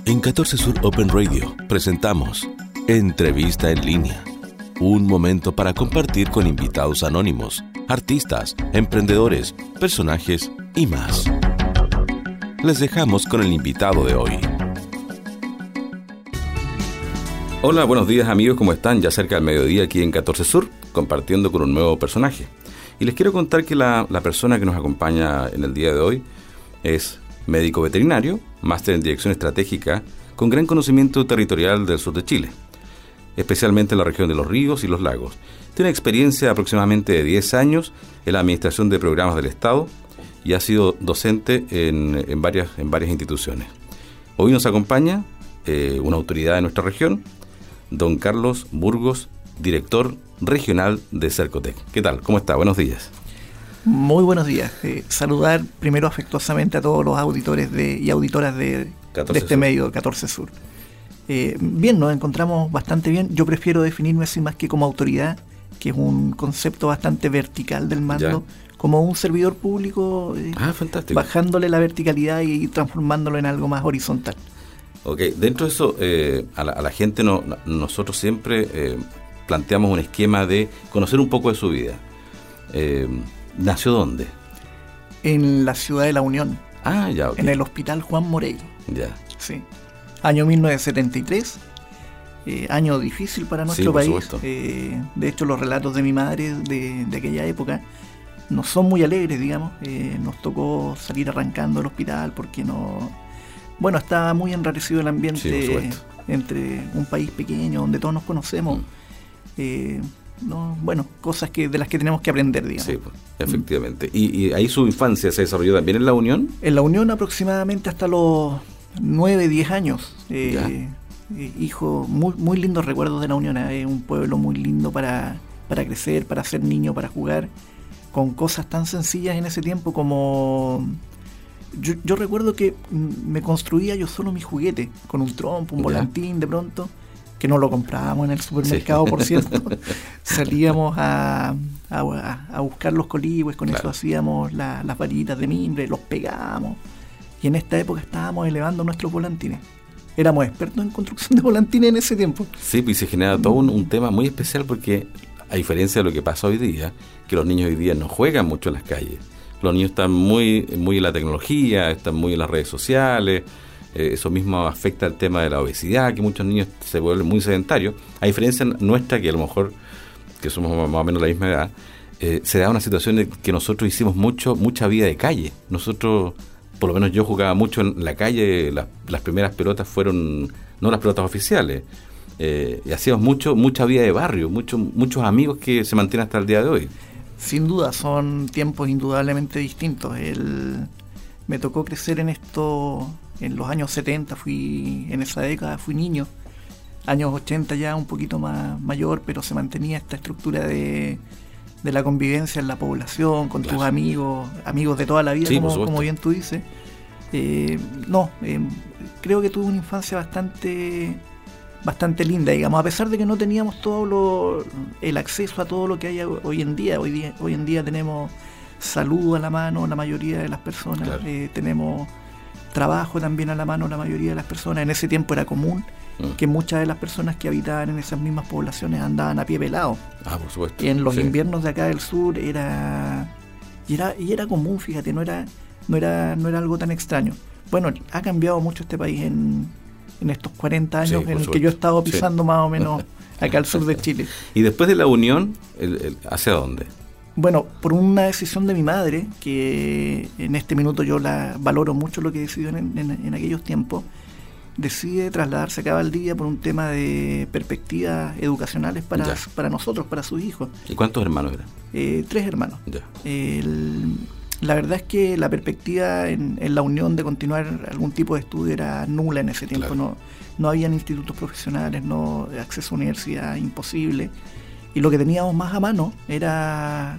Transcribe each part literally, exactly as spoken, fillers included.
En catorce Sur Open Radio presentamos Entrevista en Línea. Un momento para compartir con invitados anónimos, artistas, emprendedores, personajes y más. Les dejamos con el invitado de hoy. Hola, buenos días amigos, ¿cómo están? Ya cerca del mediodía aquí en catorce Sur, compartiendo con un nuevo personaje. Y les quiero contar que la, la persona que nos acompaña en el día de hoy es médico veterinario, máster en dirección estratégica, con gran conocimiento territorial del sur de Chile, especialmente en la región de los ríos y los lagos. Tiene experiencia de aproximadamente de diez años en la administración de programas del Estado y ha sido docente en, en, varias, en varias instituciones. Hoy nos acompaña eh, una autoridad de nuestra región, don Carlos Burgos, director regional de Cercotec. ¿Qué tal? ¿Cómo está? Buenos días. Muy buenos días. Eh, saludar primero afectuosamente a todos los auditores de, y auditoras de, de este Sur. Medio, catorce Sur. Eh, bien, nos encontramos bastante bien. Yo prefiero definirme así más que como autoridad, que es un concepto bastante vertical del mando, ya. Como un servidor público, eh, ah, fantástico. Bajándole la verticalidad y transformándolo en algo más horizontal. Ok, dentro de eso, eh, a, la, a la gente no, nosotros siempre eh, planteamos un esquema de conocer un poco de su vida. Eh, ¿Nació dónde? En la ciudad de La Unión. Ah, ya, okay. En el Hospital Juan Moreira. Ya. Sí. Año mil novecientos setenta y tres. Eh, año difícil para nuestro sí, país. Eh, de hecho, los relatos de mi madre de, de aquella época no son muy alegres, digamos. Eh, nos tocó salir arrancando del hospital porque no... Bueno, estaba muy enrarecido el ambiente sí, entre un país pequeño donde todos nos conocemos. Mm. Eh, no, bueno, cosas que de las que tenemos que aprender, digamos. Sí, pues, efectivamente. Mm. ¿Y, ¿Y ahí su infancia se desarrolló también en La Unión? En La Unión aproximadamente hasta los nueve, diez años. Eh, eh, hijo, muy, muy lindos recuerdos de La Unión. Es eh, un pueblo muy lindo para, para crecer, para ser niño, para jugar, con cosas tan sencillas en ese tiempo como... Yo, yo recuerdo que me construía yo solo mi juguete, con un trompo, un volantín de pronto, que no lo comprábamos en el supermercado, sí. Por cierto. Salíamos a, a, a buscar los coligües, con claro. Eso hacíamos la, las varitas de mimbre, los pegábamos. Y en esta época estábamos elevando nuestros volantines. Éramos expertos en construcción de volantines en ese tiempo. Sí, pues se genera todo un, un tema muy especial porque, a diferencia de lo que pasa hoy día, que los niños hoy día no juegan mucho en las calles. Los niños están muy, muy en la tecnología, están muy en las redes sociales. Eh, eso mismo afecta al tema de la obesidad, que muchos niños se vuelven muy sedentarios. A diferencia nuestra, que a lo mejor, que somos más o menos la misma edad, eh, se da una situación en que nosotros hicimos mucho mucha vida de calle. Nosotros, por lo menos yo jugaba mucho en la calle, la, las primeras pelotas fueron, no las pelotas oficiales, eh, y hacíamos mucho mucha vida de barrio, mucho, muchos amigos que se mantienen hasta el día de hoy. Sin duda, son tiempos indudablemente distintos. El, me tocó crecer en esto en los años setenta, fui en esa década, fui niño. Años ochenta ya un poquito más mayor, pero se mantenía esta estructura de, de la convivencia en la población, con claro. Tus amigos, amigos de toda la vida, sí, como, como bien tú dices. Eh, no, eh, creo que tuve una infancia bastante... bastante linda, digamos, a pesar de que no teníamos todo lo, el acceso a todo lo que hay hoy en día. Hoy día, hoy en día tenemos salud a la mano la mayoría de las personas, claro. eh, tenemos trabajo también a la mano la mayoría de las personas. En ese tiempo era común mm. que muchas de las personas que habitaban en esas mismas poblaciones andaban a pie pelado. Ah, por supuesto. Y en los sí. inviernos de acá del sur era y era y era común, fíjate, no era no era no era algo tan extraño. Bueno, ha cambiado mucho este país en en estos cuarenta años sí, en el que yo he estado pisando sí. Más o menos acá al sur de Chile. ¿Y después de La Unión, el, el, hacia dónde? Bueno, por una decisión de mi madre, que en este minuto yo la valoro mucho lo que decidió en, en, en aquellos tiempos, decide trasladarse acá a Valdivia por un tema de perspectivas educacionales para, para nosotros, para sus hijos. ¿Y cuántos hermanos eran? Eh, tres hermanos. Ya. El... La verdad es que la perspectiva en, en La Unión de continuar algún tipo de estudio era nula en ese tiempo. Claro. No, no habían institutos profesionales, no acceso a universidad imposible. Y lo que teníamos más a mano era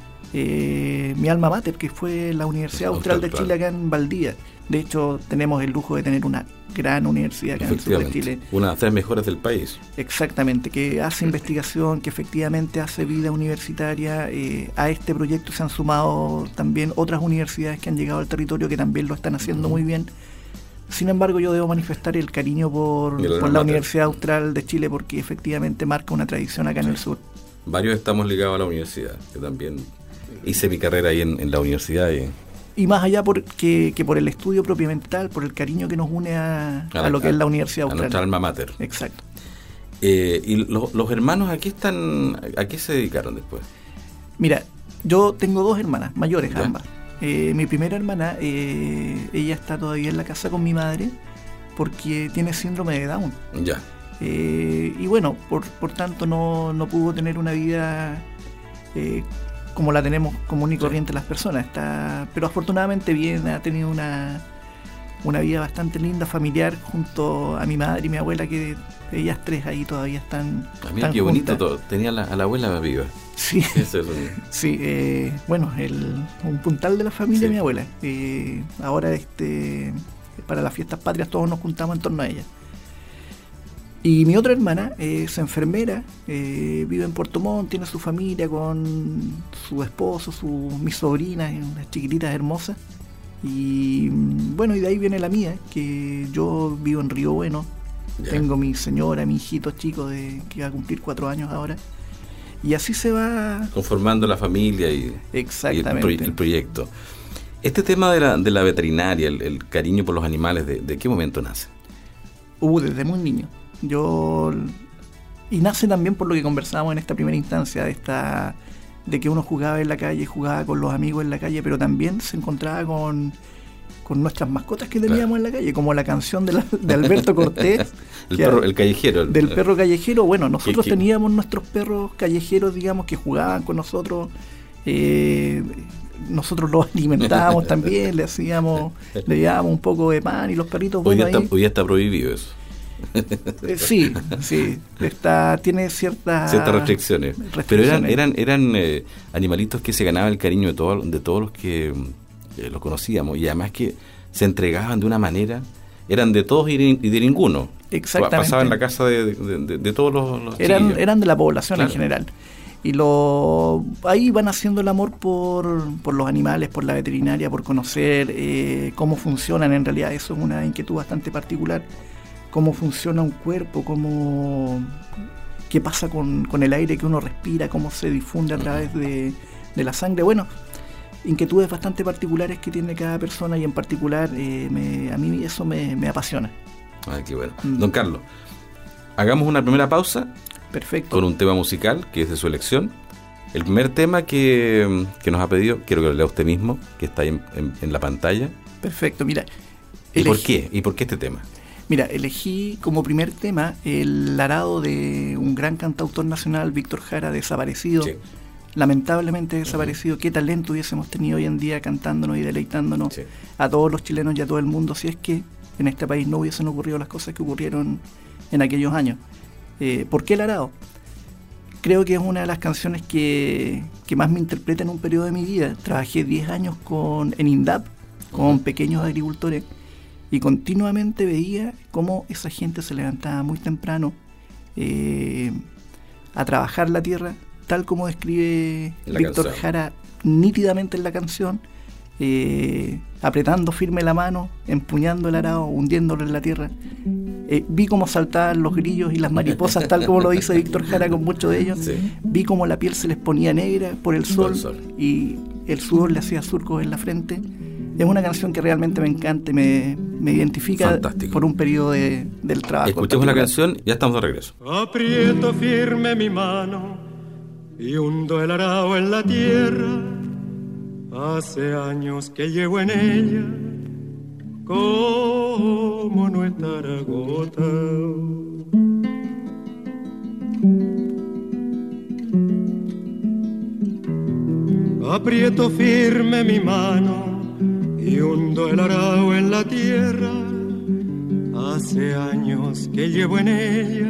eh, mi alma mater, que fue la Universidad Austral de Chile acá en Valdivia. De hecho, tenemos el lujo de tener una gran universidad acá en el sur de Chile. Una de las tres mejores del país. Exactamente, que hace investigación, que efectivamente hace vida universitaria. Eh, a este proyecto se han sumado también otras universidades que han llegado al territorio que también lo están haciendo uh-huh. muy bien. Sin embargo, yo debo manifestar el cariño por, por la Universidad Austral de Chile, porque efectivamente marca una tradición acá sí. en el sur. Varios estamos ligados a la universidad. Yo también hice mi carrera ahí en, en la universidad. Y, y más allá por, que, que por el estudio propiamente tal, por el cariño que nos une a, a, a lo que a, es la Universidad Austral. A nuestra alma mater. Exacto. Eh, ¿Y lo, los hermanos a qué están, a qué se dedicaron después? Mira, yo tengo dos hermanas, mayores ¿Ya? ambas. Eh, mi primera hermana, eh, ella está todavía en la casa con mi madre porque tiene síndrome de Down. Ya. Eh, y bueno, por, por tanto no, no pudo tener una vida eh, como la tenemos común y corriente sí. las personas. Está, pero afortunadamente bien, ha tenido una, una vida bastante linda, familiar, junto a mi madre y mi abuela, que ellas tres ahí todavía están. A mí qué bonito todo. Tenía la, a la abuela viva. Sí, Eso es un... sí eh, bueno, el, un puntal de la familia sí. mi abuela. Eh, ahora este para las fiestas patrias todos nos juntamos en torno a ella. Y mi otra hermana es enfermera, eh, vive en Puerto Montt, tiene su familia con su esposo, su, mis sobrinas, unas chiquititas hermosas. Y bueno, y de ahí viene la mía, que yo vivo en Río Bueno. Yeah. Tengo mi señora, mi hijito chico de, que va a cumplir cuatro años ahora. Y así se va conformando la familia y, Exactamente. y el, el proyecto. Este tema de la, de la veterinaria, el, el cariño por los animales, ¿de, de qué momento nace? Uh, desde muy niño. Yo y nace también por lo que conversábamos en esta primera instancia, de esta de que uno jugaba en la calle, jugaba con los amigos en la calle, pero también se encontraba con con nuestras mascotas que teníamos claro. en la calle, como la canción de, la, de Alberto Cortés. el, perro, el callejero. El, del perro callejero. Bueno, nosotros ¿qué, qué? teníamos nuestros perros callejeros, digamos, que jugaban con nosotros. Eh, nosotros los alimentábamos también, le hacíamos, le dábamos un poco de pan y los perritos... Hoy, bueno, ya, está, ahí, hoy ya está prohibido eso. eh, sí, sí, está, tiene ciertas ciertas restricciones. restricciones. Pero eran eran eran eh, animalitos que se ganaban el cariño de, todo, de todos los que... Eh, los conocíamos, y además que se entregaban de una manera, eran de todos y de, y de ninguno. Exactamente. Pasaban en la casa de, de, de, de todos los, los eran chiquillos. Eran de la población claro. en general. Y lo ahí van haciendo el amor por, por los animales, por la veterinaria, por conocer eh, cómo funcionan. En realidad eso es una inquietud bastante particular. Cómo funciona un cuerpo, cómo qué pasa con, con el aire que uno respira, cómo se difunde a través de, de la sangre. Bueno, inquietudes bastante particulares que tiene cada persona, y en particular eh, me, a mí eso me, me apasiona. Ay, qué bueno. Mm. Don Carlos, hagamos una primera pausa. Perfecto. Con un tema musical que es de su elección. El primer tema que, que nos ha pedido, quiero que lo lea usted mismo, que está ahí en, en, en la pantalla. Perfecto, mira. ¿Y elegí, por qué? ¿Y por qué este tema? Mira, elegí como primer tema el arado de un gran cantautor nacional, Víctor Jara, desaparecido. Sí. Lamentablemente desaparecido. Uh-huh. Qué talento hubiésemos tenido hoy en día cantándonos y deleitándonos sí. a todos los chilenos y a todo el mundo, si es que en este país no hubiesen ocurrido las cosas que ocurrieron en aquellos años. Eh, ¿Por qué el arado? Creo que es una de las canciones que, que más me interpreta en un periodo de mi vida. Trabajé diez años con, en INDAP con uh-huh. pequeños agricultores, y continuamente veía cómo esa gente se levantaba muy temprano eh, a trabajar la tierra, tal como describe Víctor Jara nítidamente en la canción, eh, apretando firme la mano, empuñando el arado, hundiéndolo en la tierra. Eh, vi cómo saltaban los grillos y las mariposas, tal como lo dice Víctor Jara con muchos de ellos. Sí. Vi cómo la piel se les ponía negra por el sol, el sol y el sudor le hacía surcos en la frente. Es una canción que realmente me encanta y me, me identifica Fantástico. Por un periodo de, del trabajo. Escuchemos la canción, ya estamos de regreso. Aprieto firme mi mano y hundo el arao en la tierra. Hace años que llevo en ella, como no estar agotado. Aprieto firme mi mano y hundo el arao en la tierra. Hace años que llevo en ella,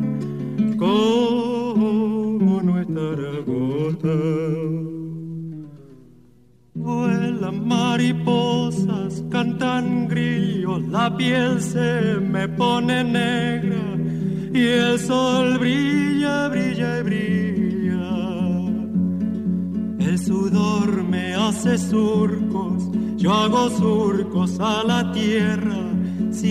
como no estar agotado. Vuelan mariposas, cantan grillos, la piel se me pone negra y el sol brilla, brilla y brilla. El sudor me hace surcos, yo hago surcos a la tierra.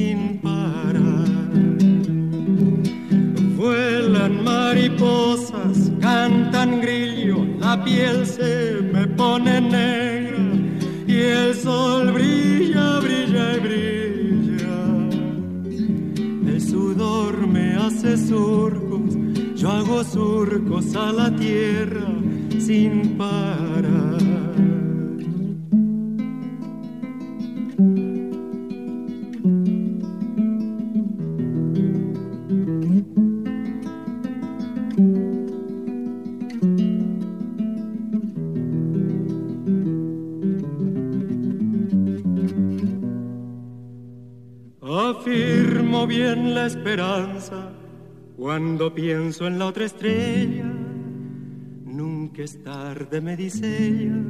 mariposas cantan grillo, la piel se me pone negra y el sol brilla, brilla y brilla. El sudor me hace surcos, yo hago surcos a la tierra sin parar. Afirmo bien la esperanza cuando pienso en la otra estrella. Nunca es tarde, me dice ella,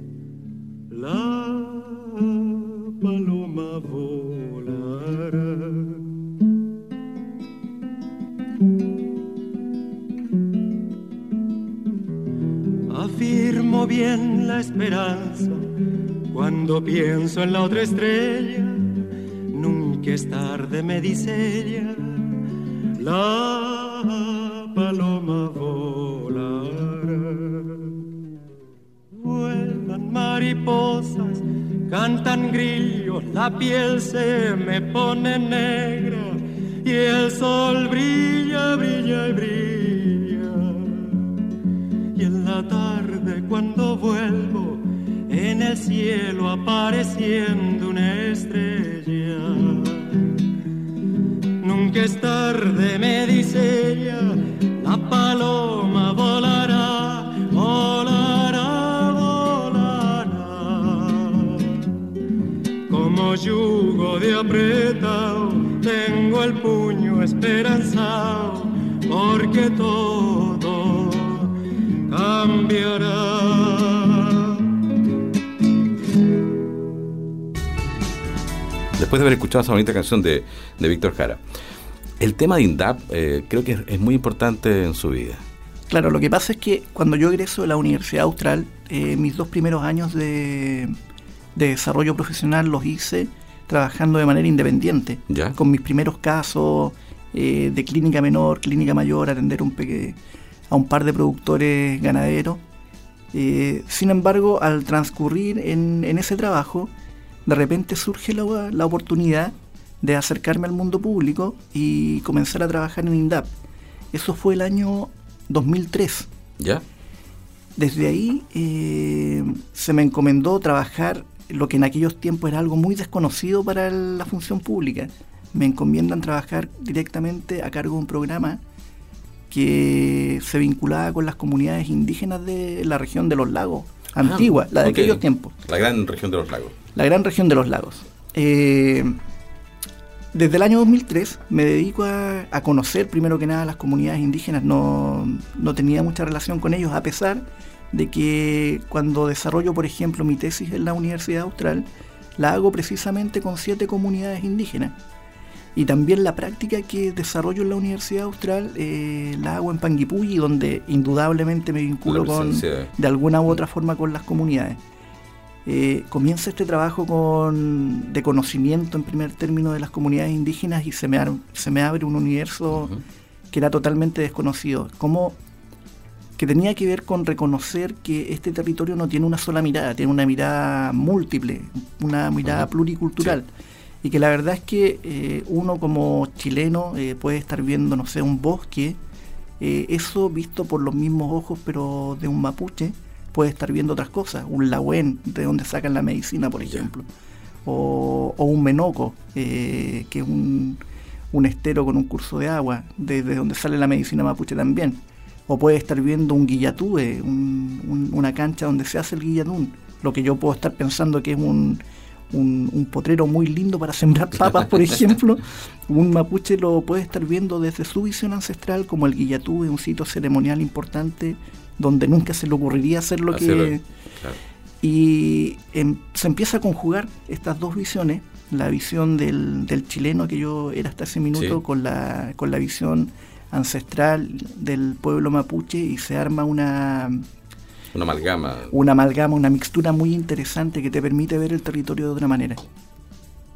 la paloma volará. Afirmo bien la esperanza cuando pienso en la otra estrella. Nunca es tarde, me dice ella, la paloma volará. Vuelan mariposas, cantan grillos, la piel se me pone negra y el sol brilla, brilla y brilla. Y en la tarde cuando vuelvo, en el cielo apareciendo una estrella. Nunca es tarde, me dice ella, la paloma volará, volará, volará. Como yugo de apretado, tengo el puño esperanzado, porque todo cambiará. Después de haber escuchado esa bonita canción de, de Víctor Jara, el tema de INDAP eh, creo que es, es muy importante en su vida. Claro, lo que pasa es que cuando yo egreso de la Universidad Austral, eh, mis dos primeros años de, de desarrollo profesional los hice trabajando de manera independiente, ¿ya? Con mis primeros casos eh, de clínica menor, clínica mayor, atender un peque, a un par de productores ganaderos. Eh, sin embargo, al transcurrir en, en ese trabajo, de repente surge la, la oportunidad de acercarme al mundo público y comenzar a trabajar en INDAP. Eso fue el año dos mil tres. ¿Ya? Desde ahí eh, se me encomendó trabajar lo que en aquellos tiempos era algo muy desconocido para la función pública. Me encomiendan trabajar directamente a cargo de un programa que se vinculaba con las comunidades indígenas de la región de los lagos, antigua, ah, la de okay. aquellos tiempos. La gran región de los lagos. La gran región de los lagos. Eh, desde el año dos mil tres me dedico a, a conocer primero que nada las comunidades indígenas. No, no tenía mucha relación con ellos, a pesar de que cuando desarrollo, por ejemplo, mi tesis en la Universidad Austral, la hago precisamente con siete comunidades indígenas. Y también la práctica que desarrollo en la Universidad Austral eh, la hago en Panguipulli, donde indudablemente me vinculo con, de alguna u otra forma con las comunidades. Eh, comienza este trabajo con, de conocimiento en primer término de las comunidades indígenas y se me, se me abre un universo uh-huh. que era totalmente desconocido, como que tenía que ver con reconocer que este territorio no tiene una sola mirada, tiene una mirada múltiple, una mirada uh-huh. pluricultural, sí. Y que la verdad es que eh, uno como chileno eh, puede estar viendo, no sé, un bosque, eh, eso visto por los mismos ojos pero de un mapuche, puede estar viendo otras cosas, un lahuén, de donde sacan la medicina, por ejemplo, o, o un menoco, eh, que es un, un estero con un curso de agua, desde donde sale la medicina mapuche también, o puede estar viendo un guillatúe, un, un, una cancha donde se hace el guillatún, lo que yo puedo estar pensando que es un, un, un potrero muy lindo para sembrar papas, por ejemplo. Un mapuche lo puede estar viendo desde su visión ancestral como el guillatúe, un sitio ceremonial importante donde nunca se le ocurriría hacer lo Hacerlo, que... Claro. Y em, se empieza a conjugar estas dos visiones, la visión del, del chileno que yo era hasta ese minuto, sí. con la con la visión ancestral del pueblo mapuche, y se arma una... Una amalgama. Una amalgama, una mixtura muy interesante que te permite ver el territorio de otra manera.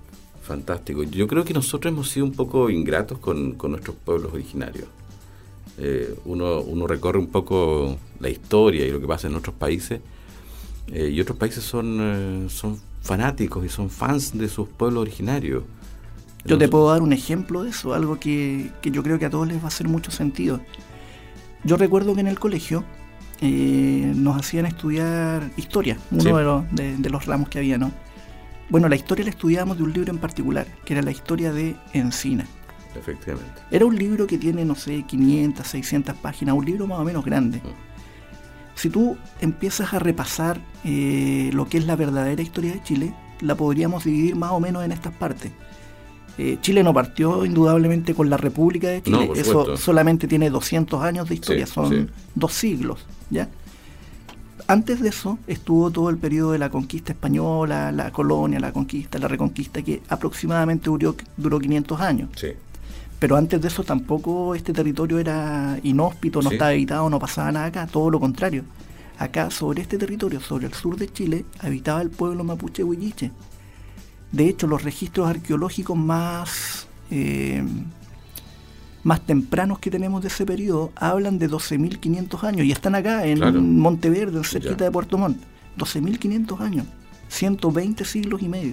Fantástico. Yo creo que nosotros hemos sido un poco ingratos con, con nuestros pueblos originarios. eh, uno, uno recorre un poco la historia y lo que pasa en otros países, eh, y otros países son, eh, son fanáticos y son fans de sus pueblos originarios. Yo te puedo dar un ejemplo de eso, algo que, que yo creo que a todos les va a hacer mucho sentido. Yo recuerdo que en el colegio eh, nos hacían estudiar historia, uno sí. de, los, de, de los ramos que había, ¿no? Bueno, la historia la estudiábamos de un libro en particular, que era la historia de Encina. Efectivamente. Era un libro que tiene, no sé, quinientas, seiscientas páginas, un libro más o menos grande. Mm. Si tú empiezas a repasar eh, lo que es la verdadera historia de Chile, la podríamos dividir más o menos en estas partes. Eh, Chile no partió indudablemente con la República de Chile, no, eso solamente tiene doscientos años de historia, sí, son sí. dos siglos, ¿ya? Antes de eso estuvo todo el periodo de la conquista española, la colonia, la conquista, la reconquista, que aproximadamente duró, duró quinientos años. Sí. Pero antes de eso tampoco este territorio era inhóspito, no sí. estaba habitado, no pasaba nada acá, todo lo contrario. Acá, sobre este territorio, sobre el sur de Chile, habitaba el pueblo mapuche huilliche. De hecho, los registros arqueológicos más, eh, más tempranos que tenemos de ese periodo hablan de doce mil quinientos años y están acá en claro. Monteverde, en cerquita ya. de Puerto Montt. doce mil quinientos años, ciento veinte siglos y medio.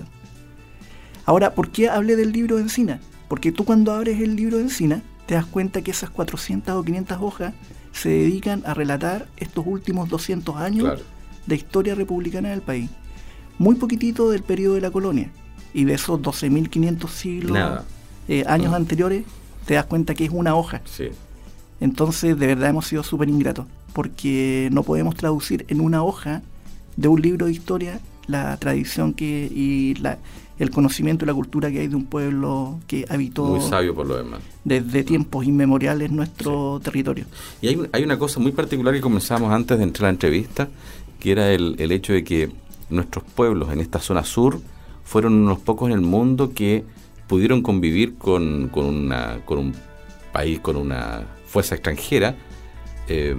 Ahora, ¿por qué hablé del libro de Encina? Porque tú cuando abres el libro de Encina te das cuenta que esas cuatrocientas o quinientas hojas se dedican a relatar estos últimos doscientos años claro. de historia republicana del país. Muy poquitito del periodo de la colonia. Y de esos doce mil quinientos siglos, eh, años no. anteriores, te das cuenta que es una hoja. Sí. Entonces, de verdad hemos sido súper ingratos, porque no podemos traducir en una hoja de un libro de historia la tradición que y la, el conocimiento y la cultura que hay de un pueblo que habitó muy sabio por lo demás desde tiempos inmemoriales nuestro sí. territorio. Y hay, hay una cosa muy particular que comenzamos antes de entrar a la entrevista, que era el, el hecho de que nuestros pueblos en esta zona sur fueron unos pocos en el mundo que pudieron convivir con, con, una, con un país, con una fuerza extranjera, eh,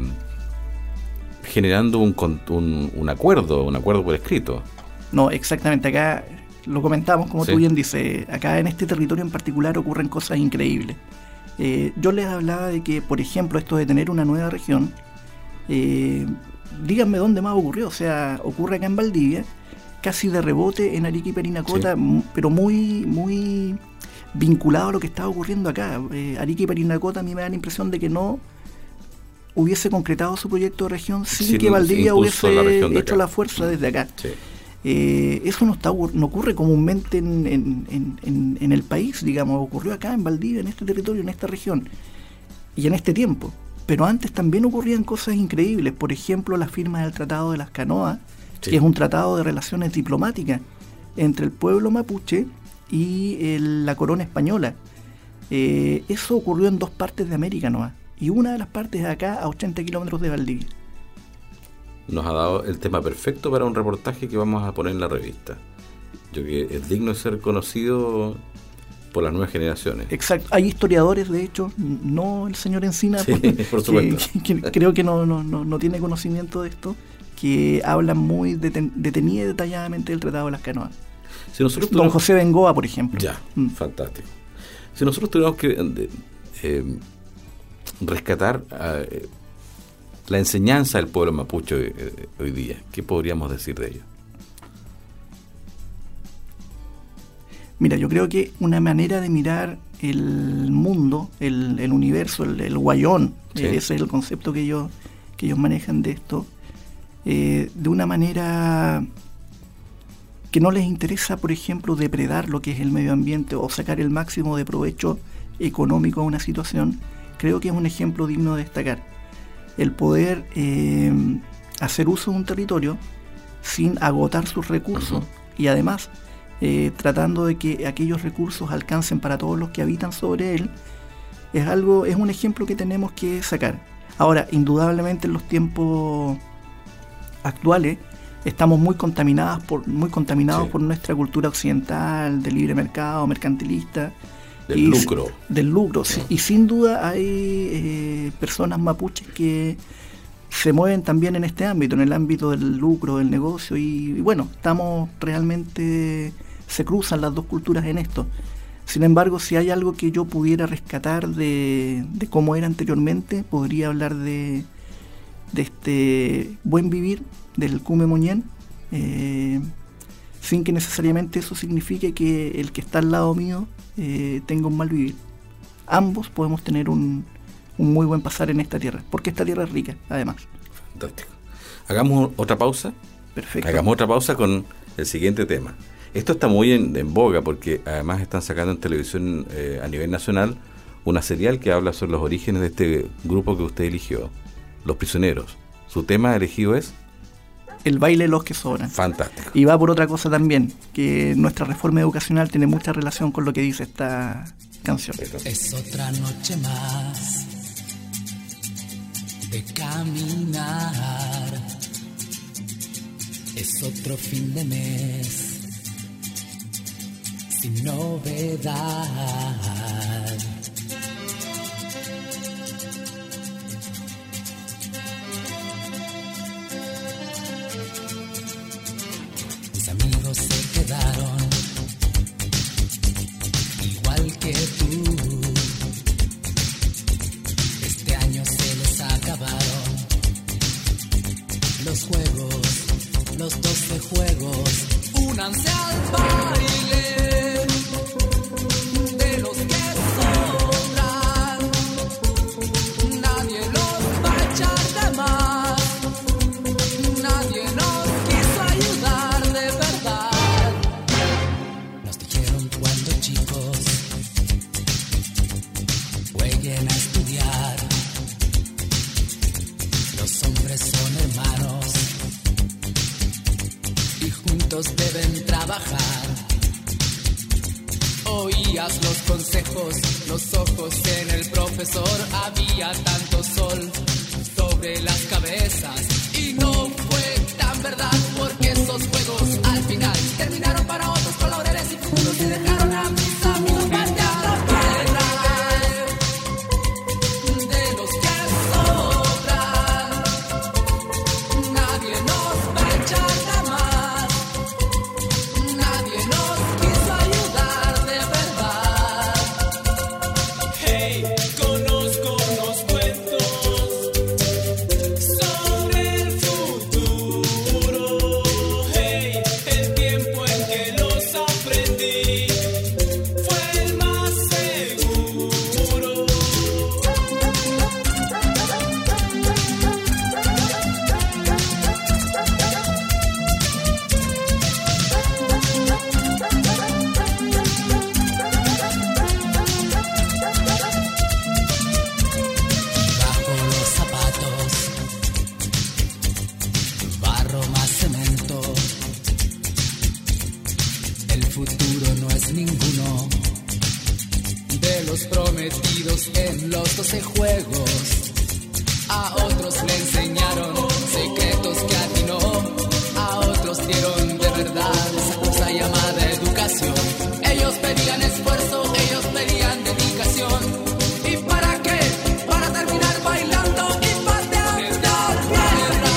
generando un, un, un acuerdo, un acuerdo por escrito. No, exactamente, acá lo comentamos, como sí. tú bien dices, acá en este territorio en particular ocurren cosas increíbles. Eh, yo les hablaba de que, por ejemplo, esto de tener una nueva región, eh, díganme dónde más ocurrió, o sea, ocurre acá en Valdivia, casi de rebote en Arica y Parinacota, sí. m- pero muy muy vinculado a lo que estaba ocurriendo acá. Eh, Arica y Parinacota a mí me da la impresión de que no hubiese concretado su proyecto de región sin, sin que Valdivia hubiese la hecho la fuerza desde acá. Sí. Eh, eso no está no ocurre comúnmente en, en, en, en, en el país, digamos, ocurrió acá en Valdivia, en este territorio, en esta región y en este tiempo. Pero antes también ocurrían cosas increíbles, por ejemplo la firma del Tratado de las Canoas, sí. que es un tratado de relaciones diplomáticas entre el pueblo mapuche y el, la corona española. Eh, eso ocurrió en dos partes de América nomás, y una de las partes de acá a ochenta kilómetros de Valdivia. Nos ha dado el tema perfecto para un reportaje que vamos a poner en la revista. Yo creo que es digno de ser conocido por las nuevas generaciones. Exacto, hay historiadores, de hecho, no el señor Encina, sí, por supuesto. Que, que creo que no, no, no, no tiene conocimiento de esto, que hablan muy deten, detenida y detalladamente del Tratado de las Canoas. Si nosotros Don José Bengoa, por ejemplo. Ya, mm. fantástico. Si nosotros tuviéramos que eh, eh, rescatar eh, la enseñanza del pueblo mapuche hoy, eh, hoy día, ¿qué podríamos decir de ello? Mira, yo creo que una manera de mirar el mundo, el, el universo, el, el guayón, sí. eh, ese es el concepto que ellos, que ellos manejan de esto, eh, de una manera que no les interesa, por ejemplo, depredar lo que es el medio ambiente o sacar el máximo de provecho económico a una situación, creo que es un ejemplo digno de destacar. El poder eh, hacer uso de un territorio sin agotar sus recursos, uh-huh. y además eh, tratando de que aquellos recursos alcancen para todos los que habitan sobre él, es algo, es un ejemplo que tenemos que sacar. Ahora, indudablemente en los tiempos actuales estamos muy contaminados por, muy contaminados sí. por nuestra cultura occidental, de libre mercado, mercantilista. Del y lucro. Del lucro, sí. Y sin duda hay eh, personas mapuches que se mueven también en este ámbito, en el ámbito del lucro, del negocio, y, y bueno, estamos realmente, se cruzan las dos culturas en esto. Sin embargo, si hay algo que yo pudiera rescatar de, de cómo era anteriormente, podría hablar de, de este buen vivir del Cume Moñén, eh, sin que necesariamente eso signifique que el que está al lado mío eh, tenga un mal vivir. Ambos podemos tener un, un muy buen pasar en esta tierra, porque esta tierra es rica, además. Fantástico. Hagamos otra pausa. Perfecto. Hagamos otra pausa con el siguiente tema. Esto está muy en, en boga porque además están sacando en televisión eh, a nivel nacional una serial que habla sobre los orígenes de este grupo que usted eligió, Los Prisioneros. Su tema elegido es El baile de los que sobran. Fantástico. Y va por otra cosa también, que nuestra reforma educacional tiene mucha relación con lo que dice esta canción. Es otra noche más de caminar, es otro fin de mes sin novedad. Mis amigos se quedaron igual que tú. Este año se les acabaron los juegos, los doce juegos. Únanse al baile de los que sobran. Nadie los va a echar de más. Nadie nos quiso ayudar de verdad. Nos dijeron cuando chicos jueguen a estudiar. Los hombres son hermanos y juntos deben trabajar. Oías los consejos, los ojos en el profesor. Había tanto sol sobre las cabezas y no fue tan verdad, porque esos juegos al final terminaron para otros con laureles y futuros y dejaron a mis amigos patear la tierra de los que sobran. Nadie nos va a echar de más. Nadie nos quiso ayudar de verdad. Hey, conozco unos cuentos sobre el futuro. Hey, el tiempo en que los aprendí fue el más seguro. Bajo los zapatos, barro más cemento. El futuro no es ninguno de los prometidos en los doce juegos. A otros le enseñaron secretos que atinó. A otros dieron de verdad esa cosa llamada educación. Ellos pedían esfuerzo, ellos pedían dedicación. ¿Y para qué? Para terminar bailando y pateando tierra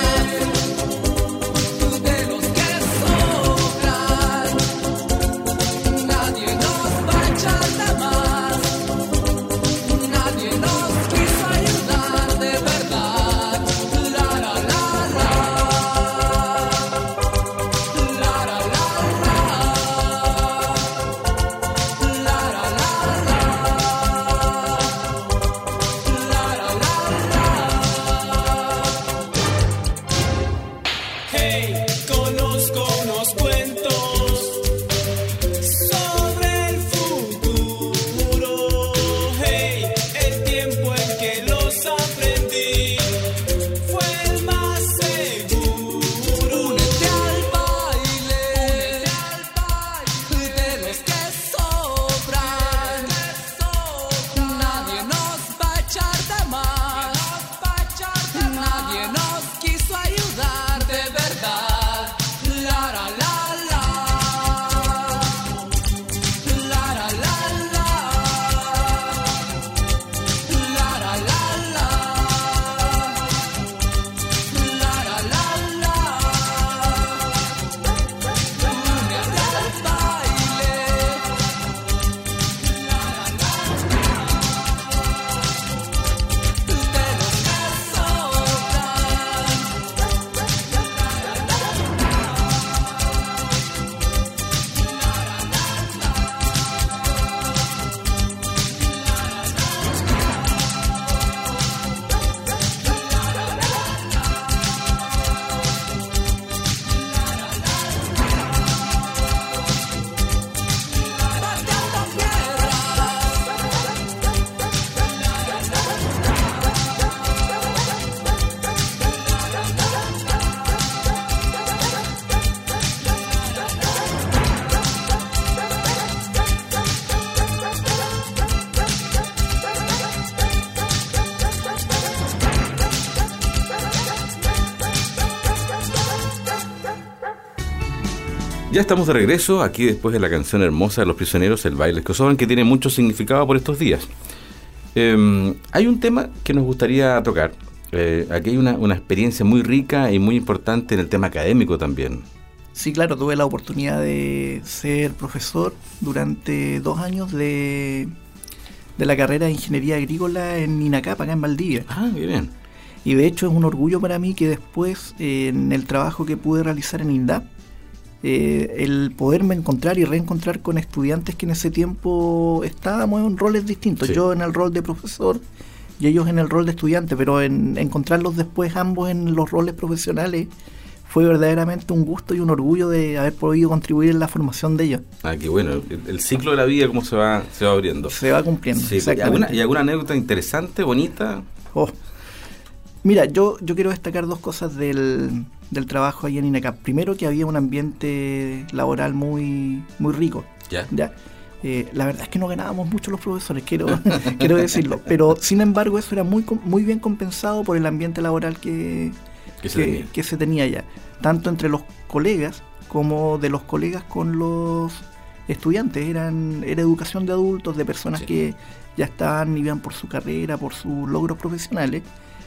de los que sobran. Nadie nos va a echar de más. Nadie nos quiso ayudar de verdad. La la la la. La la la la. Ya estamos de regreso, aquí después de la canción hermosa de Los Prisioneros, el baile Escozoban, que tiene mucho significado por estos días. Eh, hay un tema que nos gustaría tocar. Eh, aquí hay una, una experiencia muy rica y muy importante en el tema académico también. Sí, claro, tuve la oportunidad de ser profesor durante dos años de, de la carrera de Ingeniería Agrícola en INACAP, acá en Valdivia. Ah, qué bien. Y de hecho es un orgullo para mí que después, eh, en el trabajo que pude realizar en INDAP, eh, el poderme encontrar y reencontrar con estudiantes que en ese tiempo estábamos en roles distintos. Sí. Yo en el rol de profesor y ellos en el rol de estudiante, pero en encontrarlos después ambos en los roles profesionales fue verdaderamente un gusto y un orgullo de haber podido contribuir en la formación de ellos. Ah, qué bueno. El, el ciclo de la vida, cómo se va se va abriendo. Se va cumpliendo. Sí. ¿Y, alguna, ¿Y alguna anécdota interesante, bonita? Oh. Mira, yo, yo quiero destacar dos cosas del, del trabajo ahí en INACAP. Primero, que había un ambiente laboral muy, muy rico. ¿Ya? ¿Ya? Eh, la verdad es que no ganábamos mucho los profesores, quiero, quiero decirlo. Pero, sin embargo, eso era muy, muy bien compensado por el ambiente laboral que, que, se, que, tenía. que se tenía allá. Tanto entre los colegas como de los colegas con los estudiantes. Eran, era educación de adultos, de personas sí. que ya estaban, iban por su carrera, por sus logros profesionales.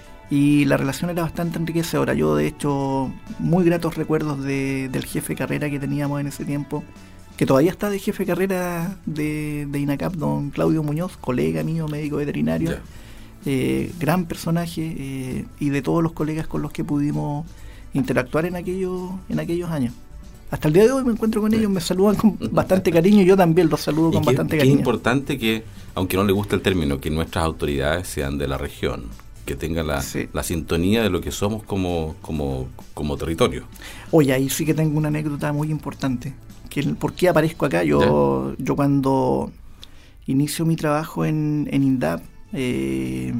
Y la relación era bastante enriquecedora. Yo, de hecho, muy gratos recuerdos de, del jefe de carrera que teníamos en ese tiempo, que todavía está de jefe de carrera de, de INACAP, don Claudio Muñoz, colega mío, médico veterinario, yeah. eh, gran personaje, eh, y de todos los colegas con los que pudimos interactuar en aquellos, en aquellos años. Hasta el día de hoy me encuentro con ellos, me saludan con bastante cariño, y yo también los saludo con qué, bastante qué cariño. Es importante que, aunque no le guste el término, que nuestras autoridades sean de la región, que tenga la, sí. la sintonía de lo que somos como, como, como territorio. Oye, ahí sí que tengo una anécdota muy importante. Que el, ¿Por qué aparezco acá? Yo, yo cuando inicio mi trabajo en, en INDAP, eh,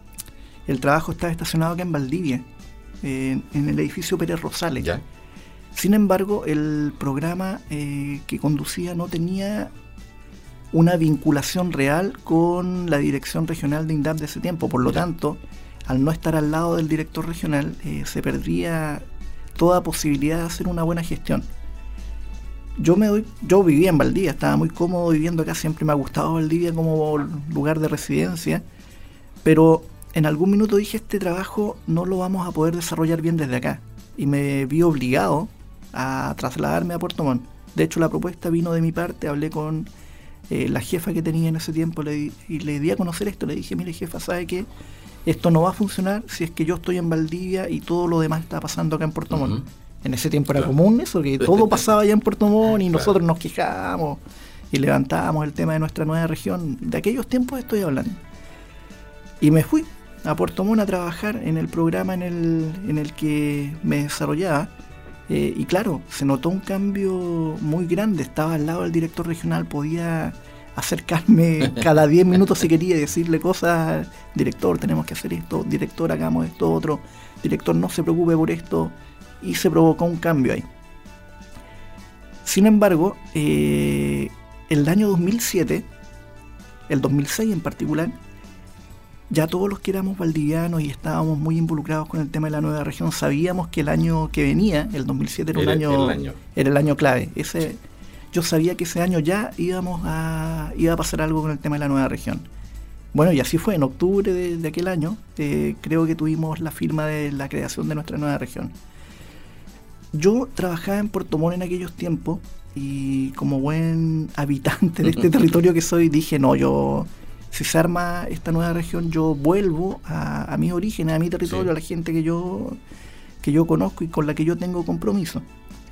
el trabajo estaba estacionado acá en Valdivia, eh, en el edificio Pérez Rosales. ¿Ya? Sin embargo, el programa eh, que conducía no tenía una vinculación real con la dirección regional de INDAP de ese tiempo. Por lo tanto, al no estar al lado del director regional, eh, se perdía toda posibilidad de hacer una buena gestión. Yo me doy, yo vivía en Valdivia, estaba muy cómodo viviendo acá, siempre me ha gustado Valdivia como lugar de residencia, pero en algún minuto dije, este trabajo no lo vamos a poder desarrollar bien desde acá, y me vi obligado a trasladarme a Puerto Montt. De hecho, la propuesta vino de mi parte, hablé con eh, la jefa que tenía en ese tiempo le di, y le di a conocer esto, le dije, mire jefa, ¿sabe qué? Esto no va a funcionar si es que yo estoy en Valdivia y todo lo demás está pasando acá en Puerto Montt. Uh-huh. En ese tiempo era claro. común eso, que todo pasaba allá en Puerto Montt y claro. nosotros nos quejábamos y levantábamos el tema de nuestra nueva región. De aquellos tiempos estoy hablando. Y me fui a Puerto Montt a trabajar en el programa en el, en el que me desarrollaba. Eh, y claro, se notó un cambio muy grande. Estaba al lado del director regional, podía acercarme cada diez minutos si quería y decirle cosas. Director, tenemos que hacer esto. Director, hagamos esto otro. Director, no se preocupe por esto. Y se provocó un cambio ahí. Sin embargo, eh, el año dos mil siete, el dos mil seis en particular, ya todos los que éramos valdivianos y estábamos muy involucrados con el tema de la nueva región, sabíamos que el año que venía, el dos mil siete, era, un era, año, el año. era el año clave. Ese, yo sabía que ese año ya íbamos a, iba a pasar algo con el tema de la nueva región. Bueno, y así fue. En octubre de, de aquel año, eh, creo que tuvimos la firma de la creación de nuestra nueva región. Yo trabajaba en Puerto Montt en aquellos tiempos y como buen habitante de este territorio que soy, dije, no, yo, si se arma esta nueva región, yo vuelvo a, a mis orígenes, a mi territorio, sí. a la gente que yo, que yo conozco y con la que yo tengo compromiso.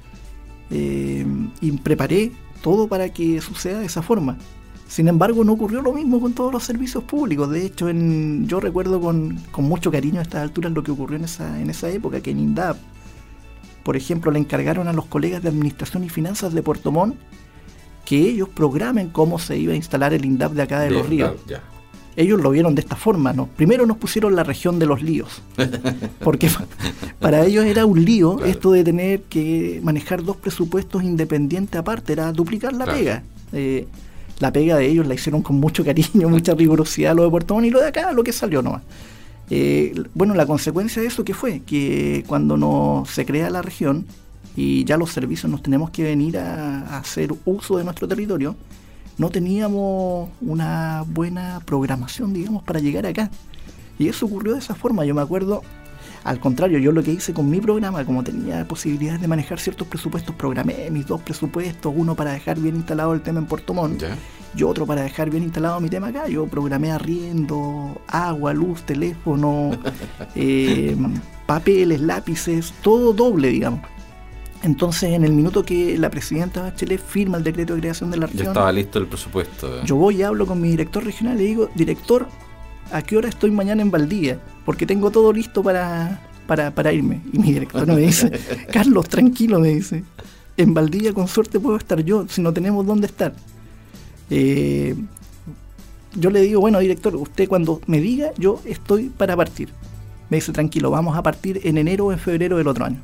Eh, y preparé todo para que suceda de esa forma. Sin embargo, no ocurrió lo mismo con todos los servicios públicos. De hecho, en, yo recuerdo con, con mucho cariño a estas alturas lo que ocurrió en esa, en esa época, que en INDAP, por ejemplo, le encargaron a los colegas de Administración y Finanzas de Puerto Montt que ellos programen cómo se iba a instalar el INDAP de acá de Bien, Los Ríos. Claro, ellos lo vieron de esta forma, ¿no? Primero nos pusieron la región de los líos, porque para ellos era un lío claro. esto de tener que manejar dos presupuestos independientes aparte, era duplicar la claro. pega. Eh, la pega de ellos la hicieron con mucho cariño, mucha rigurosidad lo de Puerto Montt, y lo de acá, lo que salió nomás. Eh, bueno, la consecuencia de eso, ¿qué fue? Que cuando no se crea la región, y ya los servicios nos tenemos que venir a, a hacer uso de nuestro territorio, no teníamos una buena programación, digamos, para llegar acá. Y eso ocurrió de esa forma. Yo me acuerdo, al contrario, yo lo que hice con mi programa, como tenía posibilidades de manejar ciertos presupuestos, programé mis dos presupuestos, uno para dejar bien instalado el tema en Puerto Montt, ¿ya?, y otro para dejar bien instalado mi tema acá. Yo programé arriendo, agua, luz, teléfono, eh, papeles, lápices, todo doble, digamos. Entonces, en el minuto que la presidenta Bachelet firma el decreto de creación de la región, ya estaba listo el presupuesto. Yo voy y hablo con mi director regional y le digo: director, ¿a qué hora estoy mañana en Valdivia? Porque tengo todo listo para, para, para irme. Y mi director me dice: Carlos, tranquilo, me dice, en Valdivia con suerte puedo estar yo, si no tenemos dónde estar. Eh, yo le digo: bueno, director, usted cuando me diga, yo estoy para partir. Me dice: tranquilo, vamos a partir en enero o en febrero del otro año.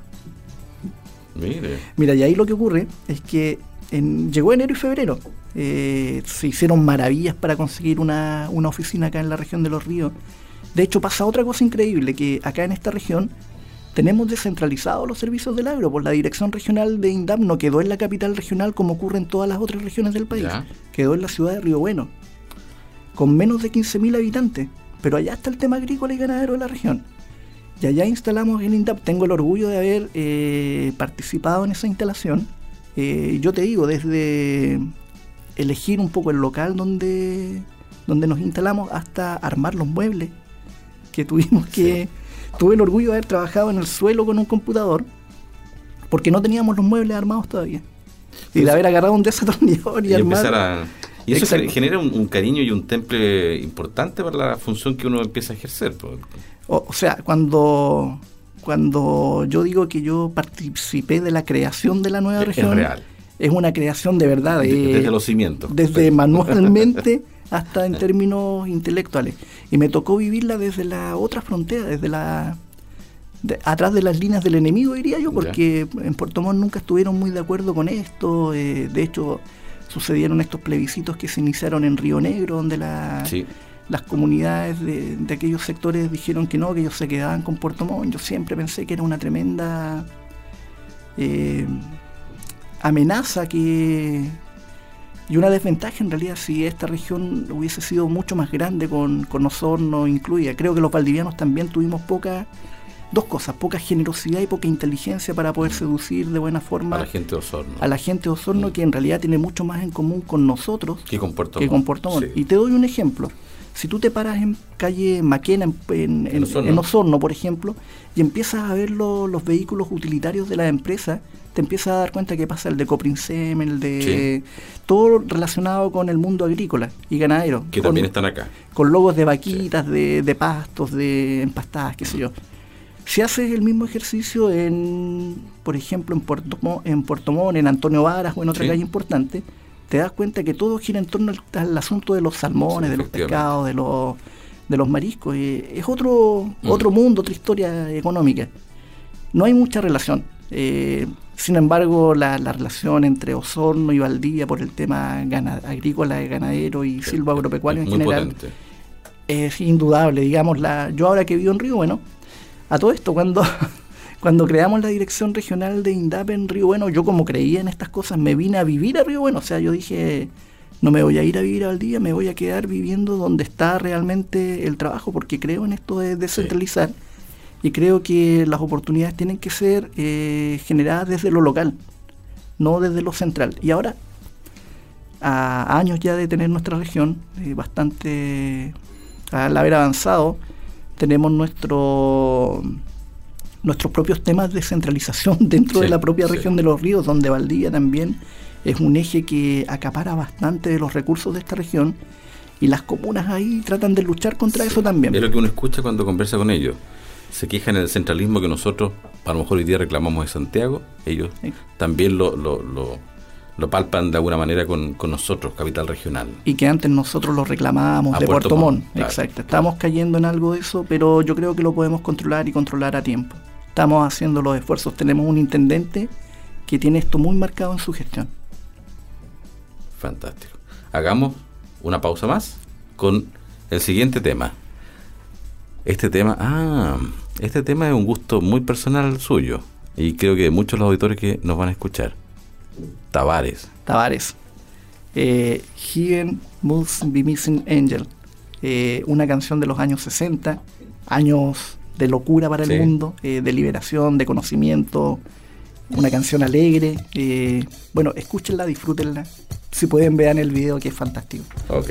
Mire. Mira, y ahí lo que ocurre es que en, llegó enero y febrero, eh, se hicieron maravillas para conseguir una, una oficina acá en la región de Los Ríos. De hecho, pasa otra cosa increíble, que acá en esta región tenemos descentralizados los servicios del agro, por la dirección regional de INDAP no quedó en la capital regional como ocurre en todas las otras regiones del país, ¿ya?, quedó en la ciudad de Río Bueno, con menos de quince mil habitantes, pero allá está el tema agrícola y ganadero de la región. Y allá instalamos el INDAP. Tengo el orgullo de haber eh, participado en esa instalación. Eh, yo te digo, desde elegir un poco el local donde, donde nos instalamos hasta armar los muebles que tuvimos que... Sí. Tuve el orgullo de haber trabajado en el suelo con un computador porque no teníamos los muebles armados todavía. Y de haber agarrado un desatornillador y, y armar... Empezar a... Y eso Exacto. genera un, un cariño y un temple importante para la función que uno empieza a ejercer. O, o sea, cuando, cuando yo digo que yo participé de la creación de la nueva es, región, es real. Es una creación de verdad. De, eh, desde los cimientos. Desde manualmente hasta en términos intelectuales. Y me tocó vivirla desde la otra frontera, desde la... De, atrás de las líneas del enemigo, diría yo, porque ya. En Puerto Montt nunca estuvieron muy de acuerdo con esto. Eh, de hecho... sucedieron estos plebiscitos que se iniciaron en Río Negro, donde la, sí. las comunidades de, de aquellos sectores dijeron que no, que ellos se quedaban con Puerto Montt. Yo siempre pensé que era una tremenda eh, amenaza que y una desventaja en realidad si esta región hubiese sido mucho más grande con, con Osorno incluida. Creo que los valdivianos también tuvimos poca... Dos cosas, poca generosidad y poca inteligencia para poder seducir de buena forma a la gente de Osorno. A la gente de Osorno, mm. que en realidad tiene mucho más en común con nosotros que con Puerto que Montt. Con Puerto Montt. Sí. Y te doy un ejemplo. Si tú te paras en calle Maquena, en, en, en, Osorno. en Osorno, por ejemplo, y empiezas a ver lo, los vehículos utilitarios de la empresa, te empiezas a dar cuenta que pasa el de Coprinsem, el de... Sí. Todo relacionado con el mundo agrícola y ganadero. Que con, también están acá. Con logos de vaquitas, sí. de, de pastos, de empastadas, qué sé yo. Si haces el mismo ejercicio en, por ejemplo, en Puerto Montt, en, Puerto Montt, en Antonio Varas o en otra sí. calle importante, te das cuenta que todo gira en torno al, al asunto de los salmones, sí, de los pescados, de los de los mariscos. Eh, es otro mm. otro mundo, otra historia económica. No hay mucha relación. Eh, sin embargo, la, la relación entre Osorno y Valdivia por el tema gana, agrícola, ganadero y sí, silvoagropecuario en general potente. Es indudable. Digamos, la, yo ahora que vivo en Río Bueno, a todo esto, cuando, cuando creamos la dirección regional de INDAP en Río Bueno, yo como creía en estas cosas, me vine a vivir a Río Bueno. O sea, yo dije, no me voy a ir a vivir a Valdivia, me voy a quedar viviendo donde está realmente el trabajo, porque creo en esto de descentralizar. Sí. Y creo que las oportunidades tienen que ser eh, generadas desde lo local, no desde lo central. Y ahora, a años ya de tener nuestra región, eh, bastante al haber avanzado, tenemos nuestro, nuestros propios temas de centralización dentro sí, de la propia sí. región de Los Ríos, donde Valdivia también es un eje que acapara bastante de los recursos de esta región, y las comunas ahí tratan de luchar contra sí. eso también. Es lo que uno escucha cuando conversa con ellos. Se quejan del centralismo que nosotros, a lo mejor hoy día reclamamos de Santiago, ellos sí. también lo... lo, lo lo palpan de alguna manera con, con nosotros, capital regional. Y que antes nosotros lo reclamábamos a de Puerto, Puerto Montt. Montt. Claro, Exacto. Claro. Estamos cayendo en algo de eso, pero yo creo que lo podemos controlar y controlar a tiempo. Estamos haciendo los esfuerzos. Tenemos un intendente que tiene esto muy marcado en su gestión. Fantástico. Hagamos una pausa más con el siguiente tema. Este tema, ah, este tema es un gusto muy personal suyo. y creo que muchos de los auditores que nos van a escuchar. Tavares. Tavares. Eh, Heaven Must Be Missing Angel. Eh, una canción de los años sesenta, años de locura para Sí. el mundo, eh, de liberación, de conocimiento, una canción alegre. Eh, bueno, escúchenla, disfrútenla. Si pueden, vean el video, que es fantástico. Ok.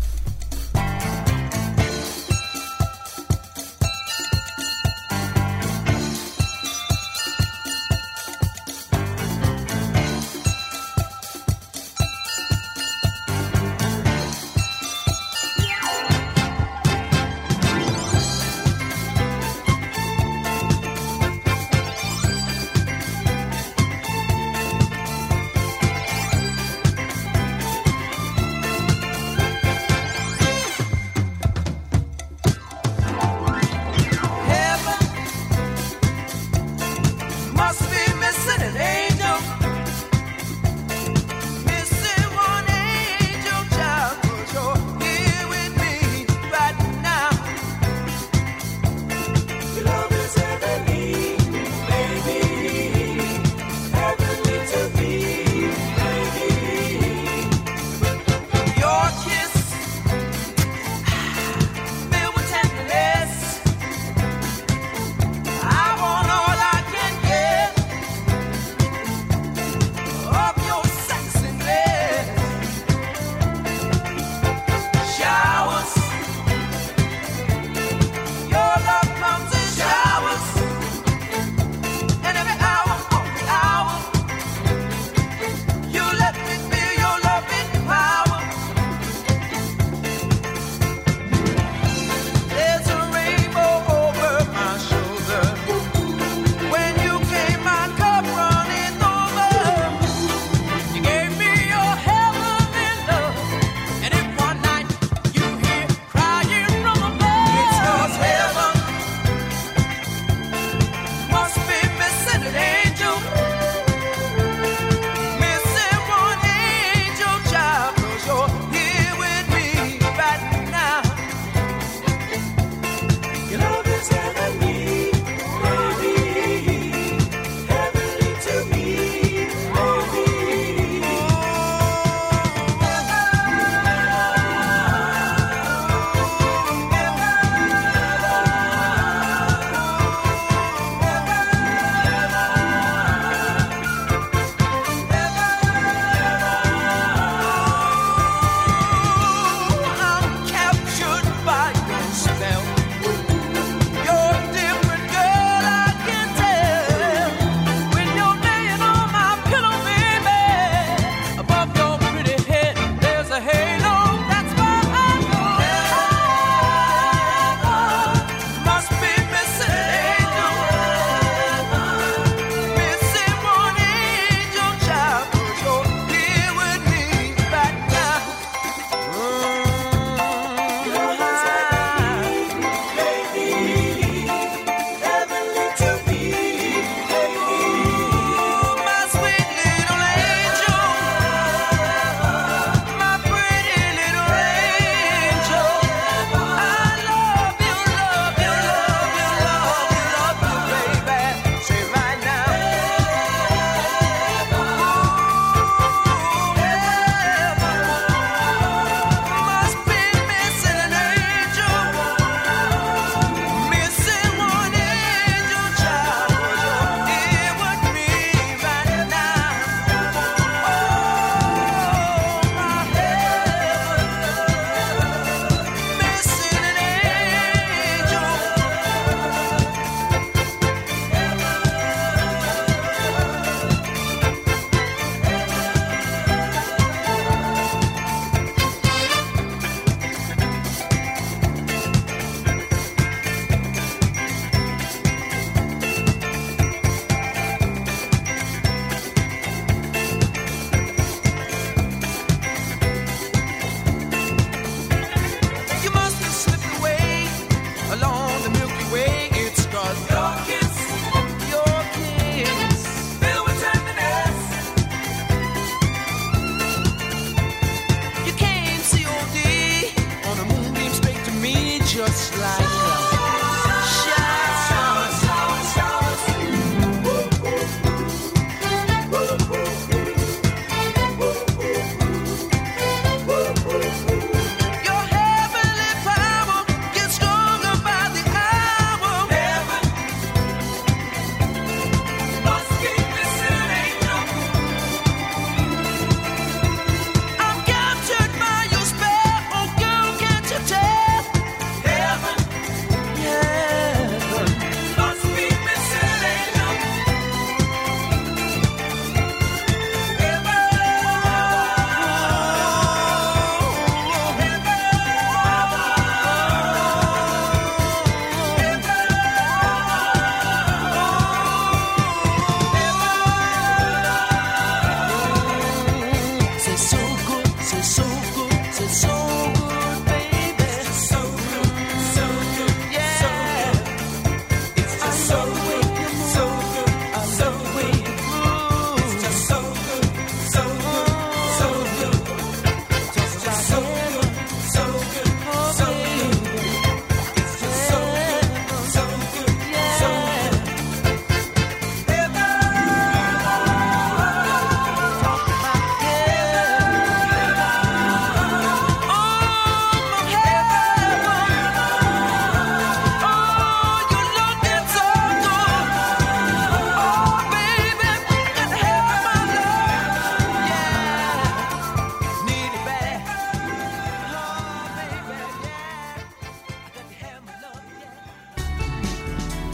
just like a shower.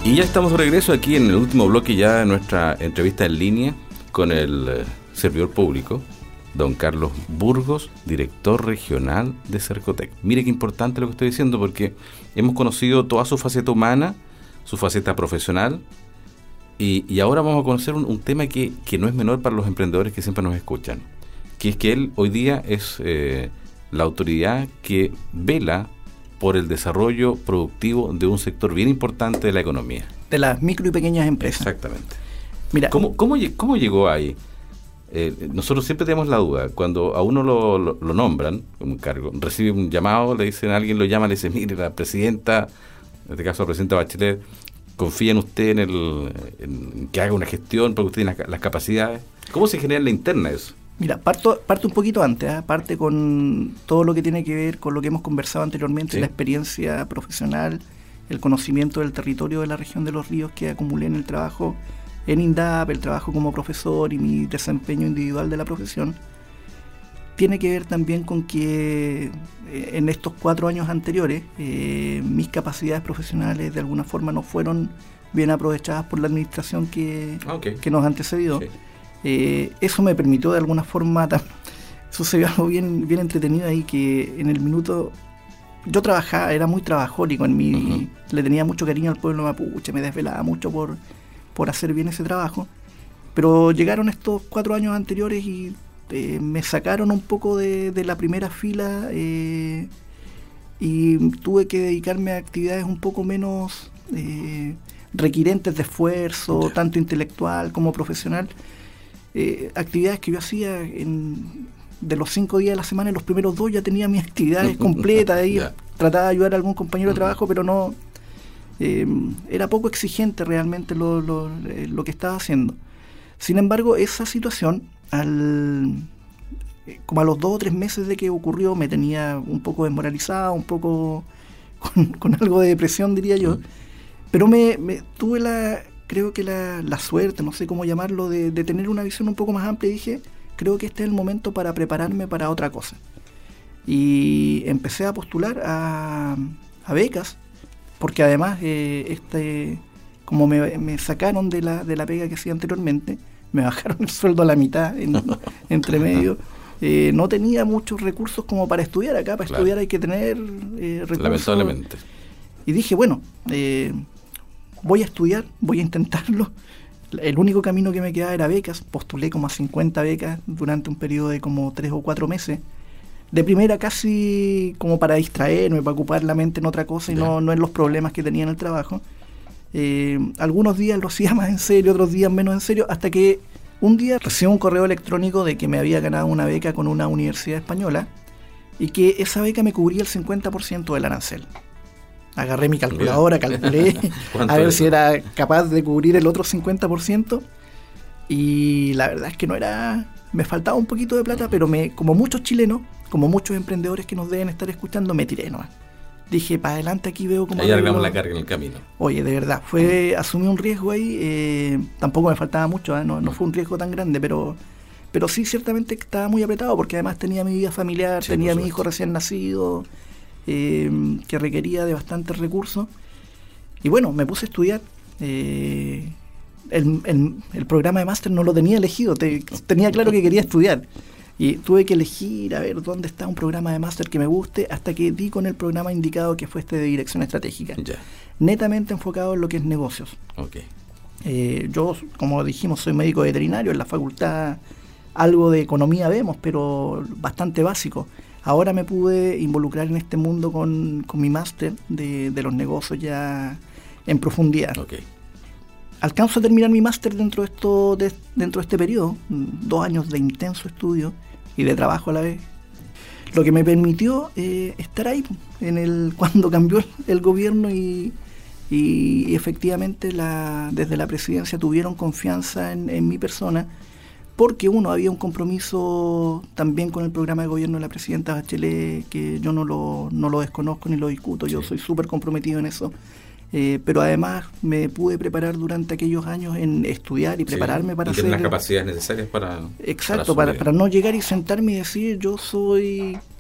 Y ya estamos de regreso aquí en el último bloque ya de nuestra entrevista en línea con el eh, servidor público, don Carlos Burgos, director regional de Cercotec. Mire qué importante lo que estoy diciendo, porque hemos conocido toda su faceta humana, su faceta profesional, y, y ahora vamos a conocer un, un tema que, que no es menor para los emprendedores que siempre nos escuchan, que es que él hoy día es eh, la autoridad que vela por el desarrollo productivo de un sector bien importante de la economía. De las micro y pequeñas empresas. Exactamente. Mira, ¿Cómo, cómo, cómo llegó ahí? Eh, nosotros siempre tenemos la duda, cuando a uno lo, lo, lo nombran como un cargo, recibe un llamado, le dicen, alguien lo llama, le dice, mire, la presidenta, en este caso la presidenta Bachelet, confía en usted en, el, en que haga una gestión porque usted tiene las, las capacidades. ¿Cómo se genera en la interna eso? Mira, parto, parto un poquito antes, ¿eh? parte con todo lo que tiene que ver con lo que hemos conversado anteriormente, sí. La experiencia profesional, el conocimiento del territorio de la región de Los Ríos que acumulé en el trabajo en INDAP, el trabajo como profesor y mi desempeño individual de la profesión. Tiene que ver también con que eh, en estos cuatro años anteriores eh, mis capacidades profesionales de alguna forma no fueron bien aprovechadas por la administración que, okay. que nos antecedió. Sí. Eh, eso me permitió de alguna forma, sucedió algo bien, bien entretenido ahí, que en el minuto, yo trabajaba, era muy trabajólico en mí, uh-huh. le tenía mucho cariño al pueblo mapuche, me desvelaba mucho por, por hacer bien ese trabajo, pero llegaron estos cuatro años anteriores y eh, me sacaron un poco de, de la primera fila eh, y tuve que dedicarme a actividades un poco menos eh, requirentes de esfuerzo, yeah. tanto intelectual como profesional. Eh, actividades que yo hacía en, de los cinco días de la semana, en los primeros dos ya tenía mis actividades completas, ahí yeah. trataba de ayudar a algún compañero de trabajo, pero no eh, era poco exigente realmente lo, lo, lo que estaba haciendo. Sin embargo, esa situación, al, como a los dos o tres meses de que ocurrió, me tenía un poco desmoralizado, un poco con, con algo de depresión, diría yo, uh-huh. pero me, me tuve la... creo que la, la suerte, no sé cómo llamarlo, de, de tener una visión un poco más amplia, y dije, creo que este es el momento para prepararme para otra cosa. Y empecé a postular a, a becas, porque además, eh, este como me, me sacaron de la, de la pega que hacía anteriormente, me bajaron el sueldo a la mitad, en, entre medio, eh, no tenía muchos recursos como para estudiar. Acá para claro. estudiar hay que tener eh, recursos. Lamentablemente. Y dije, bueno, eh, voy a estudiar, voy a intentarlo. El único camino que me quedaba era becas. Postulé como a cincuenta becas durante un periodo de como tres o cuatro meses. De primera casi como para distraerme, para ocupar la mente en otra cosa y no, no en los problemas que tenía en el trabajo. Eh, algunos días lo hacía más en serio, otros días menos en serio, hasta que un día recibí un correo electrónico de que me había ganado una beca con una universidad española y que esa beca me cubría el cincuenta por ciento del arancel. Agarré mi calculadora, calculé a ver si era capaz de cubrir el otro cincuenta por ciento y la verdad es que no era, me faltaba un poquito de plata, pero me, como muchos chilenos, como muchos emprendedores que nos deben estar escuchando, me tiré nomás. Dije, para adelante aquí veo como... Ahí arreglamos la carga en el camino. Oye, de verdad, fue asumí un riesgo ahí, eh, tampoco me faltaba mucho, ¿eh? no, no fue un riesgo tan grande, pero pero sí ciertamente estaba muy apretado porque además tenía mi vida familiar, sí, tenía mi hijo recién nacido, eh, que requería de bastantes recursos. Y bueno, me puse a estudiar. Eh, el, el, el programa de máster no lo tenía elegido, te, tenía claro que quería estudiar. Y tuve que elegir a ver dónde está un programa de máster que me guste, hasta que di con el programa indicado, que fue este de dirección estratégica. Ya. Netamente enfocado en lo que es negocios. Okay. Eh, yo, como dijimos, soy médico veterinario. En la facultad algo de economía vemos, pero bastante básico. Ahora me pude involucrar en este mundo con, con mi máster de, de los negocios ya en profundidad. Okay. Alcanzo a terminar mi máster dentro de esto, de, dentro de este periodo, dos años de intenso estudio y de trabajo a la vez, lo que me permitió eh, estar ahí en el cuando cambió el, el gobierno y, y, y efectivamente la, desde la presidencia tuvieron confianza en, en mi persona, porque uno, había un compromiso también con el programa de gobierno de la presidenta Bachelet, que yo no lo, no lo desconozco ni lo discuto, yo sí. soy súper comprometido en eso. Eh, pero además me pude preparar durante aquellos años en estudiar y prepararme sí, para y tener hacer... las capacidades necesarias para... Exacto, para, para, para no llegar y sentarme y decir yo soy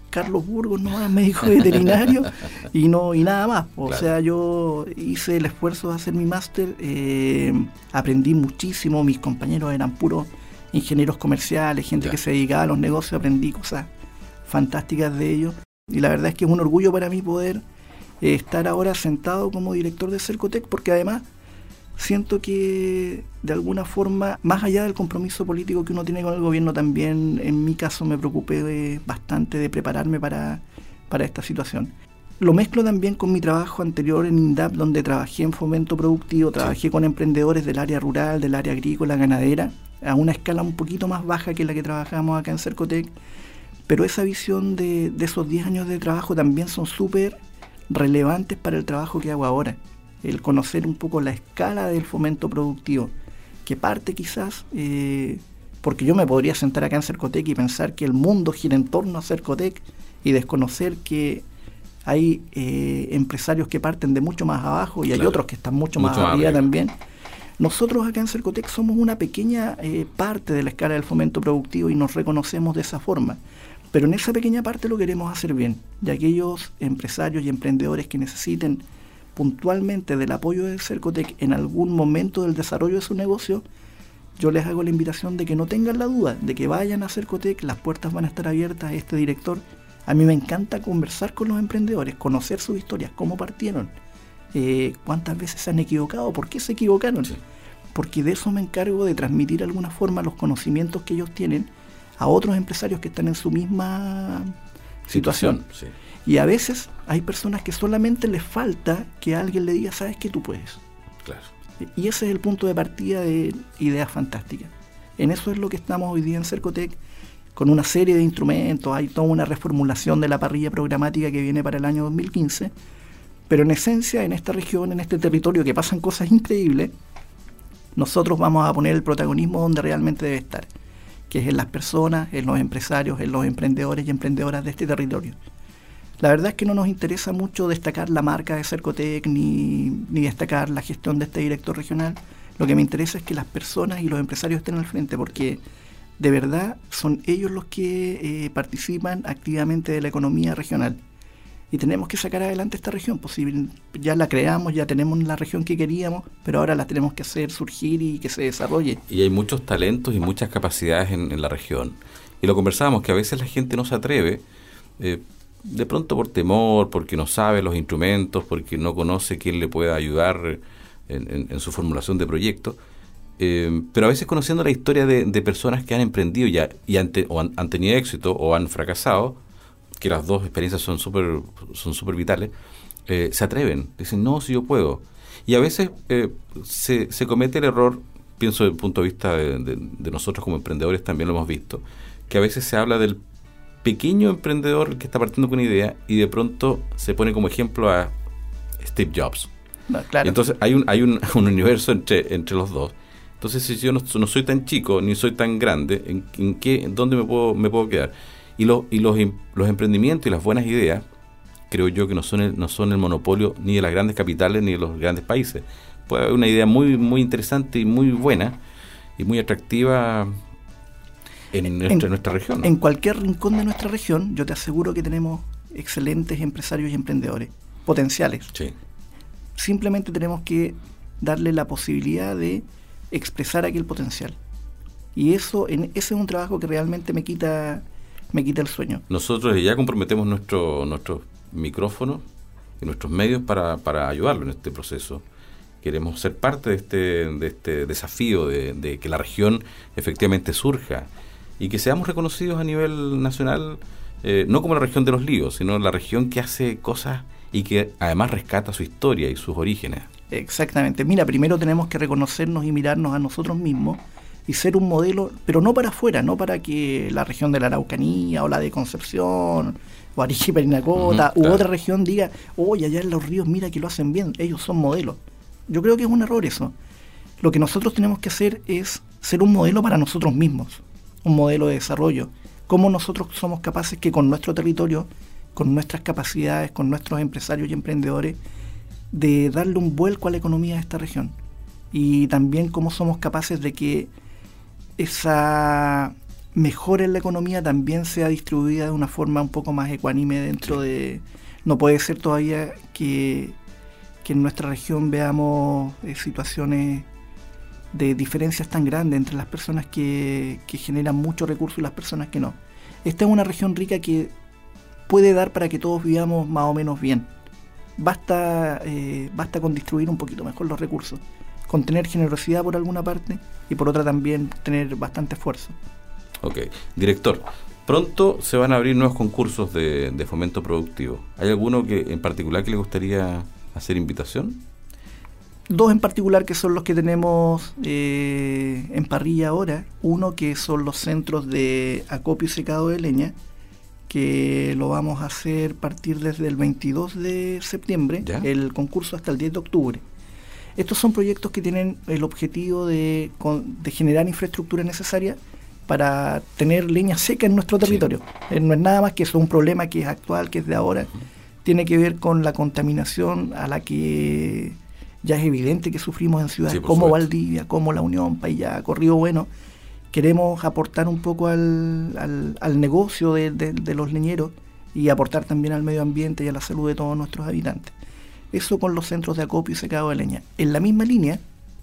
Carlos Burgos, no es médico veterinario y no y nada más. O claro. sea, yo hice el esfuerzo de hacer mi máster, eh, aprendí muchísimo, mis compañeros eran puros ingenieros comerciales, gente ya. que se dedicaba a los negocios, aprendí cosas fantásticas de ellos. Y la verdad es que es un orgullo para mí poder eh, estar ahora sentado como director de Cercotec, porque además siento que de alguna forma, más allá del compromiso político que uno tiene con el gobierno, también en mi caso me preocupé de, bastante de prepararme para, para esta situación. Lo mezclo también con mi trabajo anterior en INDAP, donde trabajé en fomento productivo, trabajé sí. con emprendedores del área rural, del área agrícola, ganadera, a una escala un poquito más baja que la que trabajamos acá en Cercotec, pero esa visión de, de esos diez años de trabajo también son súper relevantes para el trabajo que hago ahora. El conocer un poco la escala del fomento productivo, que parte quizás, eh, porque yo me podría sentar acá en Cercotec y pensar que el mundo gira en torno a Cercotec y desconocer que hay eh, empresarios que parten de mucho más abajo y claro. hay otros que están mucho, mucho más arriba también. Nosotros acá en Cercotec somos una pequeña eh, parte de la escala del fomento productivo y nos reconocemos de esa forma. Pero en esa pequeña parte lo queremos hacer bien. Y aquellos empresarios y emprendedores que necesiten puntualmente del apoyo de Cercotec en algún momento del desarrollo de su negocio, yo les hago la invitación de que no tengan la duda, de que vayan a Cercotec, las puertas van a estar abiertas a este director. A mí me encanta conversar con los emprendedores, conocer sus historias, cómo partieron, eh, cuántas veces se han equivocado, por qué se equivocaron. Sí. Porque de eso me encargo, de transmitir de alguna forma los conocimientos que ellos tienen a otros empresarios que están en su misma situación. situación sí. Y a veces hay personas que solamente les falta que alguien le diga, sabes que tú puedes. Claro. Y ese es el punto de partida de ideas fantásticas. En eso es lo que estamos hoy día en Cercotec, con una serie de instrumentos. Hay toda una reformulación de la parrilla programática que viene para el año dos mil quince, pero en esencia, en esta región, en este territorio que pasan cosas increíbles, nosotros vamos a poner el protagonismo donde realmente debe estar, que es en las personas, en los empresarios, en los emprendedores y emprendedoras de este territorio. La verdad es que no nos interesa mucho destacar la marca de Cercotec ni, ni destacar la gestión de este director regional. Lo que me interesa es que las personas y los empresarios estén al frente, porque de verdad son ellos los que eh, participan activamente de la economía regional. Y tenemos que sacar adelante esta región. Pues, si ya la creamos, ya tenemos la región que queríamos, pero ahora la tenemos que hacer surgir y que se desarrolle. Y hay muchos talentos y muchas capacidades en, en la región. Y lo conversábamos, que a veces la gente no se atreve, eh, de pronto por temor, porque no sabe los instrumentos, porque no conoce quién le pueda ayudar en, en, en su formulación de proyectos. Eh, pero a veces conociendo la historia de, de personas que han emprendido ya y han, te, o han, han tenido éxito o han fracasado, que las dos experiencias son súper son súper vitales, eh, se atreven, dicen, no, si yo puedo. Y a veces eh, se, se comete el error, pienso desde el punto de vista de, de, de nosotros como emprendedores, también lo hemos visto, que a veces se habla del pequeño emprendedor que está partiendo con una idea y de pronto se pone como ejemplo a Steve Jobs. No, claro. Y entonces hay un hay un, un universo entre entre los dos. Entonces, si yo no, no soy tan chico ni soy tan grande, ¿en, en qué, en dónde me puedo me puedo quedar? Y los y los los emprendimientos y las buenas ideas, creo yo que no son el, no son el monopolio ni de las grandes capitales ni de los grandes países. Puede haber una idea muy muy interesante y muy buena y muy atractiva en nuestra, en, nuestra región, ¿no? En cualquier rincón de nuestra región, yo te aseguro que tenemos excelentes empresarios y emprendedores potenciales. Sí. Simplemente tenemos que darle la posibilidad de expresar aquel potencial. Y eso, en, ese es un trabajo que realmente me quita me quita el sueño. Nosotros ya comprometemos nuestro nuestros micrófonos y nuestros medios para, para ayudarlo en este proceso. Queremos ser parte de este de este desafío de, de que la región efectivamente surja y que seamos reconocidos a nivel nacional, eh, no como la región de los líos, sino la región que hace cosas y que además rescata su historia y sus orígenes. Exactamente. Mira, primero tenemos que reconocernos y mirarnos a nosotros mismos y ser un modelo, pero no para afuera, no para que la región de la Araucanía o la de Concepción o Arequipa, Parinacota uh-huh, u claro. otra región diga, oye, allá en los ríos mira que lo hacen bien, ellos son modelos. Yo creo que es un error eso. Lo que nosotros tenemos que hacer es ser un modelo para nosotros mismos, un modelo de desarrollo. Cómo nosotros somos capaces que con nuestro territorio, con nuestras capacidades, con nuestros empresarios y emprendedores, de darle un vuelco a la economía de esta región. Y también cómo somos capaces de que esa mejore la economía también sea distribuida de una forma un poco más ecuánime dentro de... No puede ser todavía que, que en nuestra región veamos eh, situaciones de diferencias tan grandes entre las personas que, que generan muchos recursos y las personas que no. Esta es una región rica que puede dar para que todos vivamos más o menos bien. Basta, eh, basta con distribuir un poquito mejor los recursos, con tener generosidad por alguna parte y por otra también tener bastante esfuerzo. Ok. Director, pronto se van a abrir nuevos concursos de, de fomento productivo. ¿Hay alguno que en particular que le gustaría hacer invitación? Dos en particular que son los que tenemos eh, en parrilla ahora. Uno que son los centros de acopio y secado de leña, que lo vamos a hacer partir desde el veintidós de septiembre, ¿ya? El concurso hasta el diez de octubre. Estos son proyectos que tienen el objetivo de, de generar infraestructura necesaria para tener leña seca en nuestro territorio. Sí. Eh, no es nada más que eso, un problema que es actual, que es de ahora. Uh-huh. Tiene que ver con la contaminación a la que ya es evidente que sufrimos en ciudades sí, como supuesto. Valdivia, como La Unión, Payá, Río Bueno. Queremos aportar un poco al, al, al negocio de, de, de los leñeros y aportar también al medio ambiente y a la salud de todos nuestros habitantes. Eso con los centros de acopio y secado de leña. En la misma línea,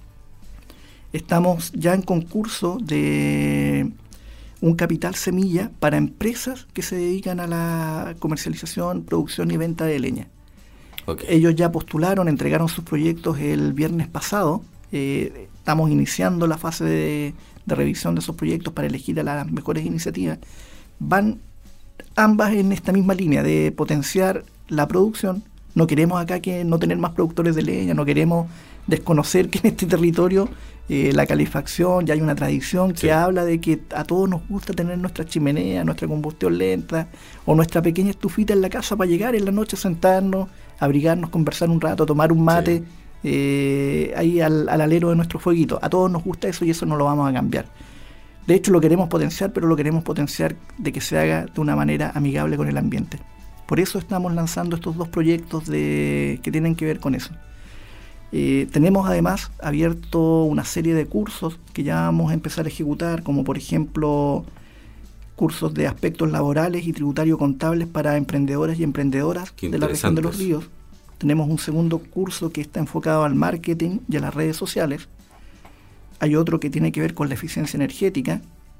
estamos ya en concurso de un capital semilla para empresas que se dedican a la comercialización, producción y venta de leña. Okay. Ellos ya postularon, entregaron sus proyectos el viernes pasado. Eh, estamos iniciando la fase de, de revisión de esos proyectos para elegir a las mejores iniciativas. Van ambas en esta misma línea de potenciar la producción. No queremos acá que no tener más productores de leña, no queremos desconocer que en este territorio eh, la calefacción, ya hay una tradición que sí. habla de que a todos nos gusta tener nuestra chimenea, nuestra combustión lenta o nuestra pequeña estufita en la casa para llegar en la noche, sentarnos, abrigarnos, conversar un rato, tomar un mate sí. eh, ahí al, al alero de nuestro fueguito. A todos nos gusta eso y eso no lo vamos a cambiar. De hecho lo queremos potenciar, pero lo queremos potenciar de que se haga de una manera amigable con el ambiente. Por eso estamos lanzando estos dos proyectos de, que tienen que ver con eso. Eh, tenemos además abierto una serie de cursos que ya vamos a empezar a ejecutar, como por ejemplo cursos de aspectos laborales y tributario-contables para emprendedoras y emprendedoras de la región de Los Ríos. Tenemos un segundo curso que está enfocado al marketing y a las redes sociales. Hay otro que tiene que ver con la eficiencia energética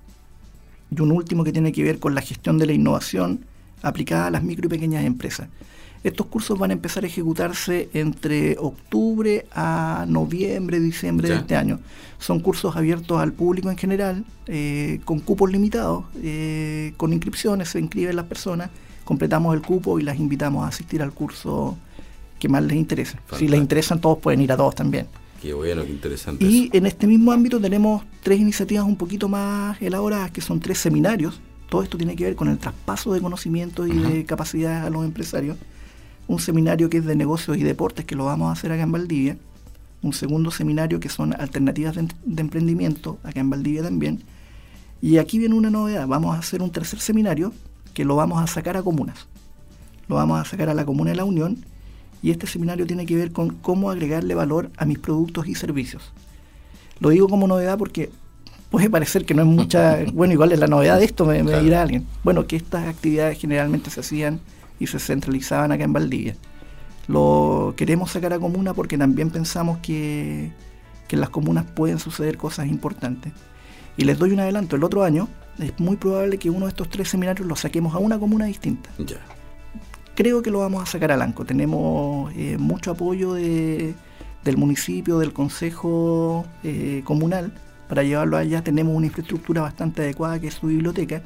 y un último que tiene que ver con la gestión de la innovación aplicada a las micro y pequeñas empresas. Estos cursos van a empezar a ejecutarse entre octubre a noviembre, diciembre ¿Ya? de este año. Son cursos abiertos al público en general, eh, con cupos limitados, eh, con inscripciones, se inscriben las personas, completamos el cupo y las invitamos a asistir al curso que más les interese. Fantástico. Si les interesan todos, pueden ir a todos también. Qué bueno, qué interesante. Y eso. En este mismo ámbito tenemos tres iniciativas un poquito más elaboradas, que son tres seminarios. Todo esto tiene que ver con el traspaso de conocimientos y uh-huh. de capacidades a los empresarios. Un seminario que es de negocios y deportes, que lo vamos a hacer acá en Valdivia. Un segundo seminario que son alternativas de, de emprendimiento, acá en Valdivia también. Y aquí viene una novedad, vamos a hacer un tercer seminario que lo vamos a sacar a comunas. Lo vamos a sacar a la comuna de La Unión, y este seminario tiene que ver con cómo agregarle valor a mis productos y servicios. Lo digo como novedad porque puede parecer que no es mucha... Bueno, igual es la novedad de esto, me, me dirá alguien. Bueno, que estas actividades generalmente se hacían y se centralizaban acá en Valdivia. Lo queremos sacar a comuna porque también pensamos que, que en las comunas pueden suceder cosas importantes. Y les doy un adelanto, el otro año es muy probable que uno de estos tres seminarios los saquemos a una comuna distinta. Ya. Creo que lo vamos a sacar a Lanco. Tenemos eh, mucho apoyo de, del municipio, del consejo eh, comunal para llevarlo allá. Tenemos una infraestructura bastante adecuada que es su biblioteca.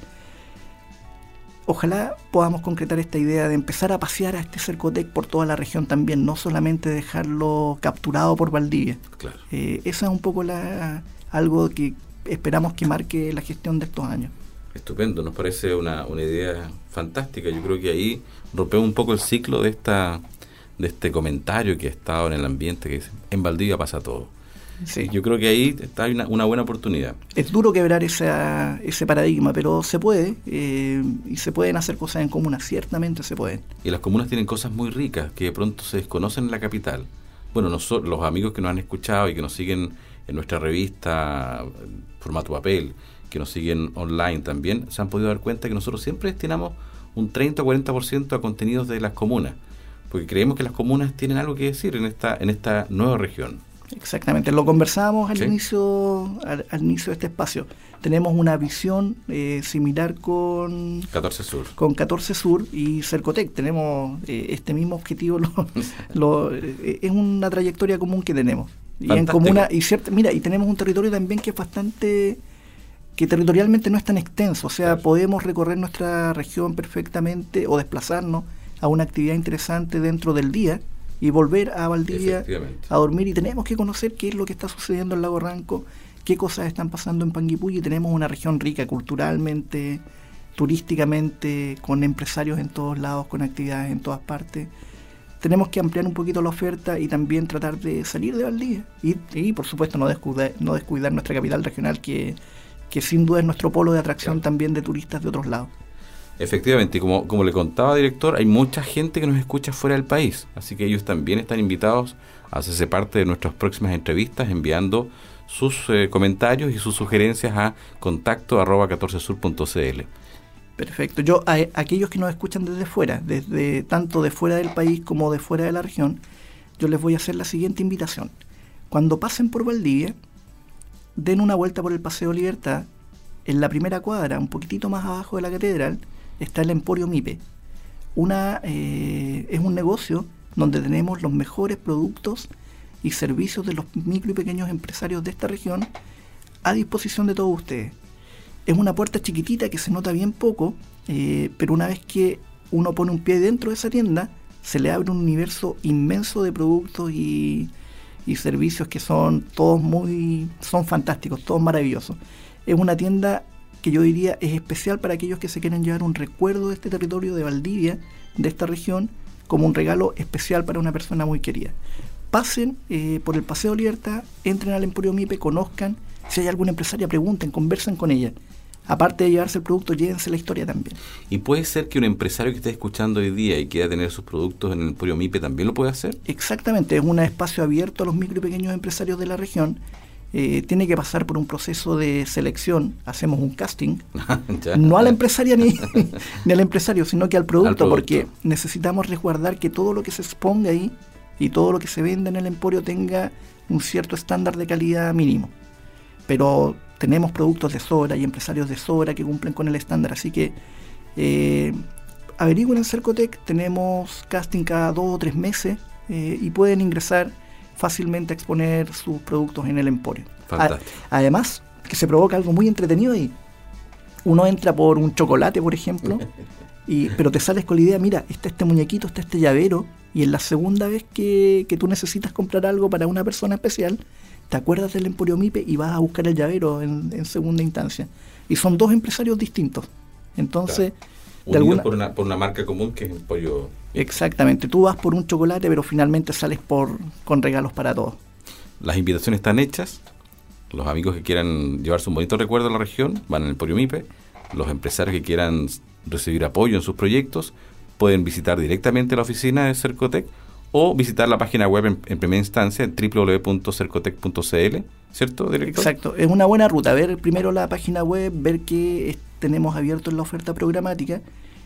Ojalá podamos concretar esta idea de empezar a pasear a este Cercotec por toda la región también, no solamente dejarlo capturado por Valdivia. Claro. Eh, esa es un poco la, algo que esperamos que marque la gestión de estos años. Estupendo, nos parece una, una idea fantástica. Yo creo que ahí rompemos un poco el ciclo de esta de este comentario que ha estado en el ambiente, que dice, en Valdivia pasa todo. Sí. Yo creo que ahí está una, una buena oportunidad. Es duro quebrar esa, ese paradigma, pero se puede, eh, y se pueden hacer cosas en comunas, ciertamente se pueden. Y las comunas tienen cosas muy ricas que de pronto se desconocen en la capital. Bueno, nosotros, los amigos que nos han escuchado y que nos siguen en nuestra revista Formato Papel que nos siguen online también, se han podido dar cuenta que nosotros siempre destinamos un treinta o cuarenta por ciento a contenidos de las comunas, porque creemos que las comunas tienen algo que decir en esta en esta nueva región. Exactamente, lo conversábamos al ¿Sí? inicio al, al inicio de este espacio. Tenemos una visión eh, similar con catorce Sur. Con catorce Sur y Cercotec. Tenemos eh, este mismo objetivo. Lo, lo, eh, es una trayectoria común que tenemos. Y en comuna, y cierta, mira, y tenemos un territorio también que es bastante, que territorialmente no es tan extenso. O sea, claro, podemos recorrer nuestra región perfectamente o desplazarnos a una actividad interesante dentro del día y volver a Valdivia a dormir, y tenemos que conocer qué es lo que está sucediendo en Lago Ranco, qué cosas están pasando en Panguipulli. Tenemos una región rica culturalmente, turísticamente, con empresarios en todos lados, con actividades en todas partes. Tenemos que ampliar un poquito la oferta y también tratar de salir de Valdivia y, y por supuesto no descuidar, no descuidar nuestra capital regional, que, que sin duda es nuestro polo de atracción, claro, también de turistas de otros lados. Efectivamente, y como, como le contaba, director, hay mucha gente que nos escucha fuera del país, así que ellos también están invitados a hacerse parte de nuestras próximas entrevistas enviando sus eh, comentarios y sus sugerencias a contacto arroba catorce sur punto c l. Perfecto. Yo a, a aquellos que nos escuchan desde fuera, desde tanto de fuera del país como de fuera de la región, yo les voy a hacer la siguiente invitación. Cuando pasen por Valdivia, den una vuelta por el Paseo Libertad. En la primera cuadra, un poquitito más abajo de la catedral, está el Emporio Mipe. Una, eh, es un negocio donde tenemos los mejores productos y servicios de los micro y pequeños empresarios de esta región a disposición de todos ustedes. Es una puerta chiquitita que se nota bien poco, eh, pero una vez que uno pone un pie dentro de esa tienda, se le abre un universo inmenso de productos y, y servicios que son todos muy, son fantásticos, todos maravillosos. Es una tienda que yo diría es especial para aquellos que se quieren llevar un recuerdo de este territorio de Valdivia, de esta región, como un regalo especial para una persona muy querida. Pasen eh, por el Paseo Libertad, entren al Emporio Mipe, conozcan, si hay alguna empresaria, pregunten, conversen con ella. Aparte de llevarse el producto, llévense la historia también. ¿Y puede ser que un empresario que esté escuchando hoy día y quiera tener sus productos en el Emporio Mipe también lo puede hacer? Exactamente, es un espacio abierto a los micro y pequeños empresarios de la región. Eh, tiene que pasar por un proceso de selección, hacemos un casting, no a la empresaria ni, ni al empresario, sino que al producto, al producto, porque necesitamos resguardar que todo lo que se exponga ahí y todo lo que se venda en el emporio tenga un cierto estándar de calidad mínimo. Pero tenemos productos de sobra y empresarios de sobra que cumplen con el estándar, así que eh, averigüen en Cercotec, tenemos casting cada dos o tres meses eh, y pueden ingresar fácilmente a exponer sus productos en el emporio. Fantástico. A, además, que se provoca algo muy entretenido ahí. Uno entra por un chocolate, por ejemplo, y, pero te sales con la idea, mira, está este muñequito, está este llavero, y en la segunda vez que, que tú necesitas comprar algo para una persona especial, te acuerdas del Emporio Mipe y vas a buscar el llavero en, en segunda instancia. Y son dos empresarios distintos. Entonces, claro, unidos alguna... por, una, por una marca común que es Emporio. Exactamente, tú vas por un chocolate, pero finalmente sales por con regalos para todos. Las invitaciones están hechas. Los amigos que quieran llevarse un bonito recuerdo a la región van al Emporio Mipe. Los empresarios que quieran recibir apoyo en sus proyectos pueden visitar directamente la oficina de Cercotec o visitar la página web en, en primera instancia en doble u doble u doble u punto cercotec punto c l, ¿cierto, director? Exacto, es una buena ruta, ver primero la página web, ver qué es, tenemos abierto en la oferta programática,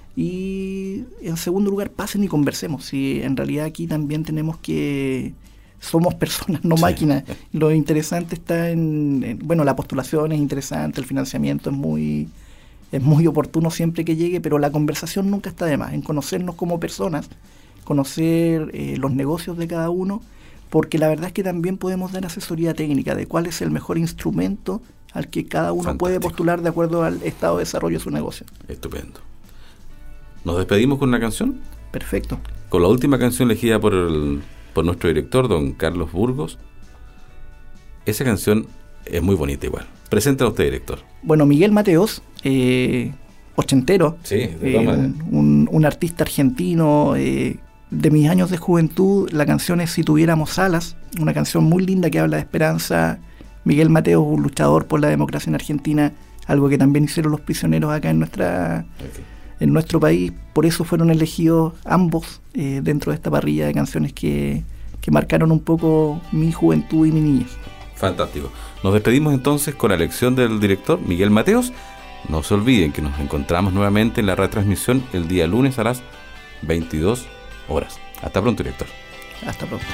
y en segundo lugar pasen y conversemos. Si en realidad aquí también tenemos que somos personas, no sí. máquinas. Lo interesante está en, en bueno, la postulación es interesante, el financiamiento es muy es muy oportuno siempre que llegue, pero la conversación nunca está de más, en conocernos como personas, conocer eh, los negocios de cada uno, porque la verdad es que también podemos dar asesoría técnica de cuál es el mejor instrumento al que cada uno Fantástico. Puede postular de acuerdo al estado de desarrollo de su negocio. Estupendo. ¿Nos despedimos con una canción? Perfecto. Con la última canción elegida por el, por nuestro director, don Carlos Burgos. Esa canción es muy bonita igual. Preséntala usted, director. Bueno, Miguel Mateos, eh, ochentero, sí, de eh, un, un artista argentino eh, de mis años de juventud. La canción es Si tuviéramos alas, una canción muy linda que habla de esperanza. Miguel Mateos, un luchador por la democracia en Argentina, algo que también hicieron los prisioneros acá en nuestra... Okay. en nuestro país, por eso fueron elegidos ambos eh, dentro de esta parrilla de canciones que, que marcaron un poco mi juventud y mi niñez. Fantástico. Nos despedimos entonces con la elección del director Miguel Mateos. No se olviden que nos encontramos nuevamente en la retransmisión el día lunes a las veintidós horas. Hasta pronto, director. Hasta pronto.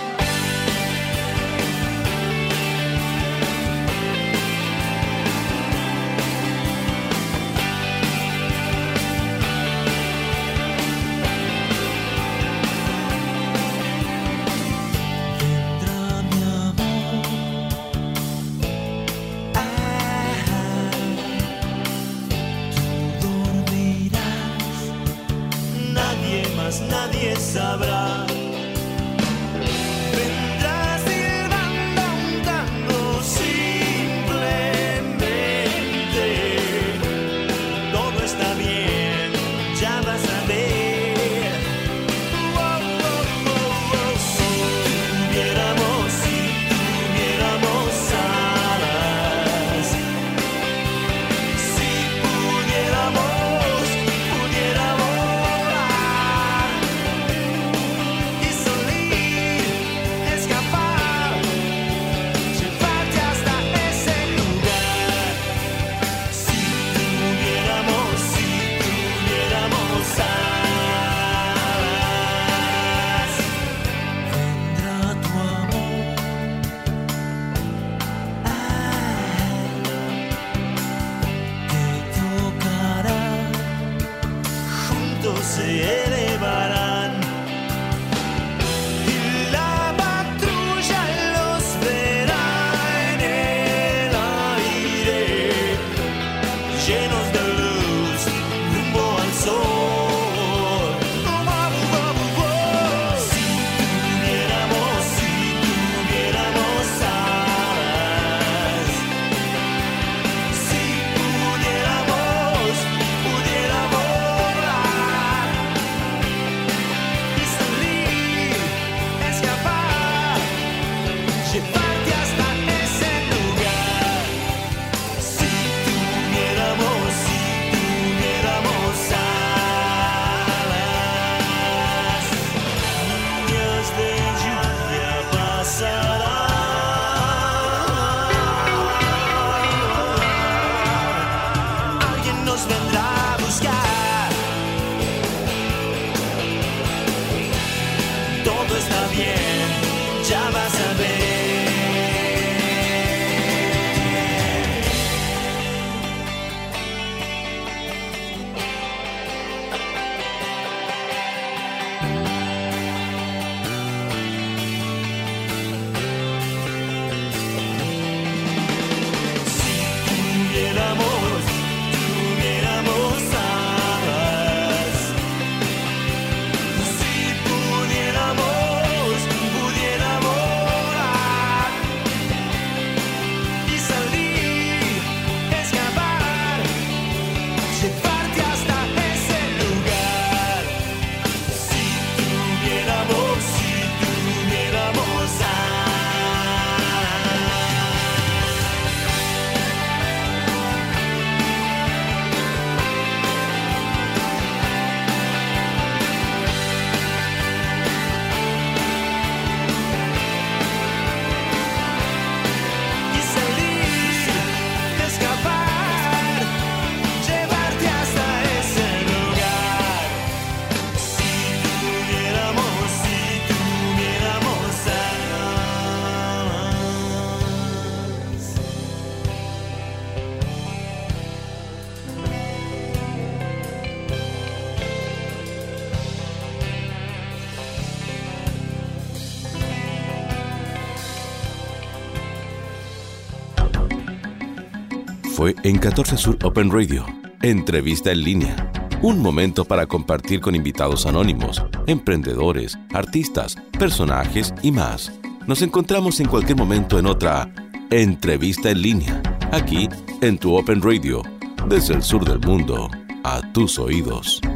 Nadie sabrá. Vendrá silbando un tango simplemente. Todo está bien, ya vas a ver. Oh, oh, oh, oh. Si tuviéramos, si tuviéramos alas, si pudiéramos, pudiéramos se elevarán y la patrulla los verá en el aire, llenos de luz, rumbo al sol. Oh, oh, oh, oh. Si tuviéramos, si tuviéramos alas, si pudiéramos, pudiéramos llevarte hasta ese lugar. Si tuviéramos, si tuviéramos alas, días de lluvia pasarán. Alguien nos vendrá a buscar. Todo está bien, ya vas a ver. Si tuviéramos, tuviéramos alas, si pudiéramos, pudiéramos volar y salir, escapar, llevarte hasta ese lugar. Si tuviéramos, si tuviéramos alas. Y salir, escapar, llevarte hasta ese lugar. Si tuviéramos, si tuviéramos alas. Fue en catorce Sur Open Radio, entrevista en línea. Un momento para compartir con invitados anónimos, emprendedores, artistas, personajes y más. Nos encontramos en cualquier momento en otra entrevista en línea, aquí en tu Open Radio, desde el sur del mundo, a tus oídos.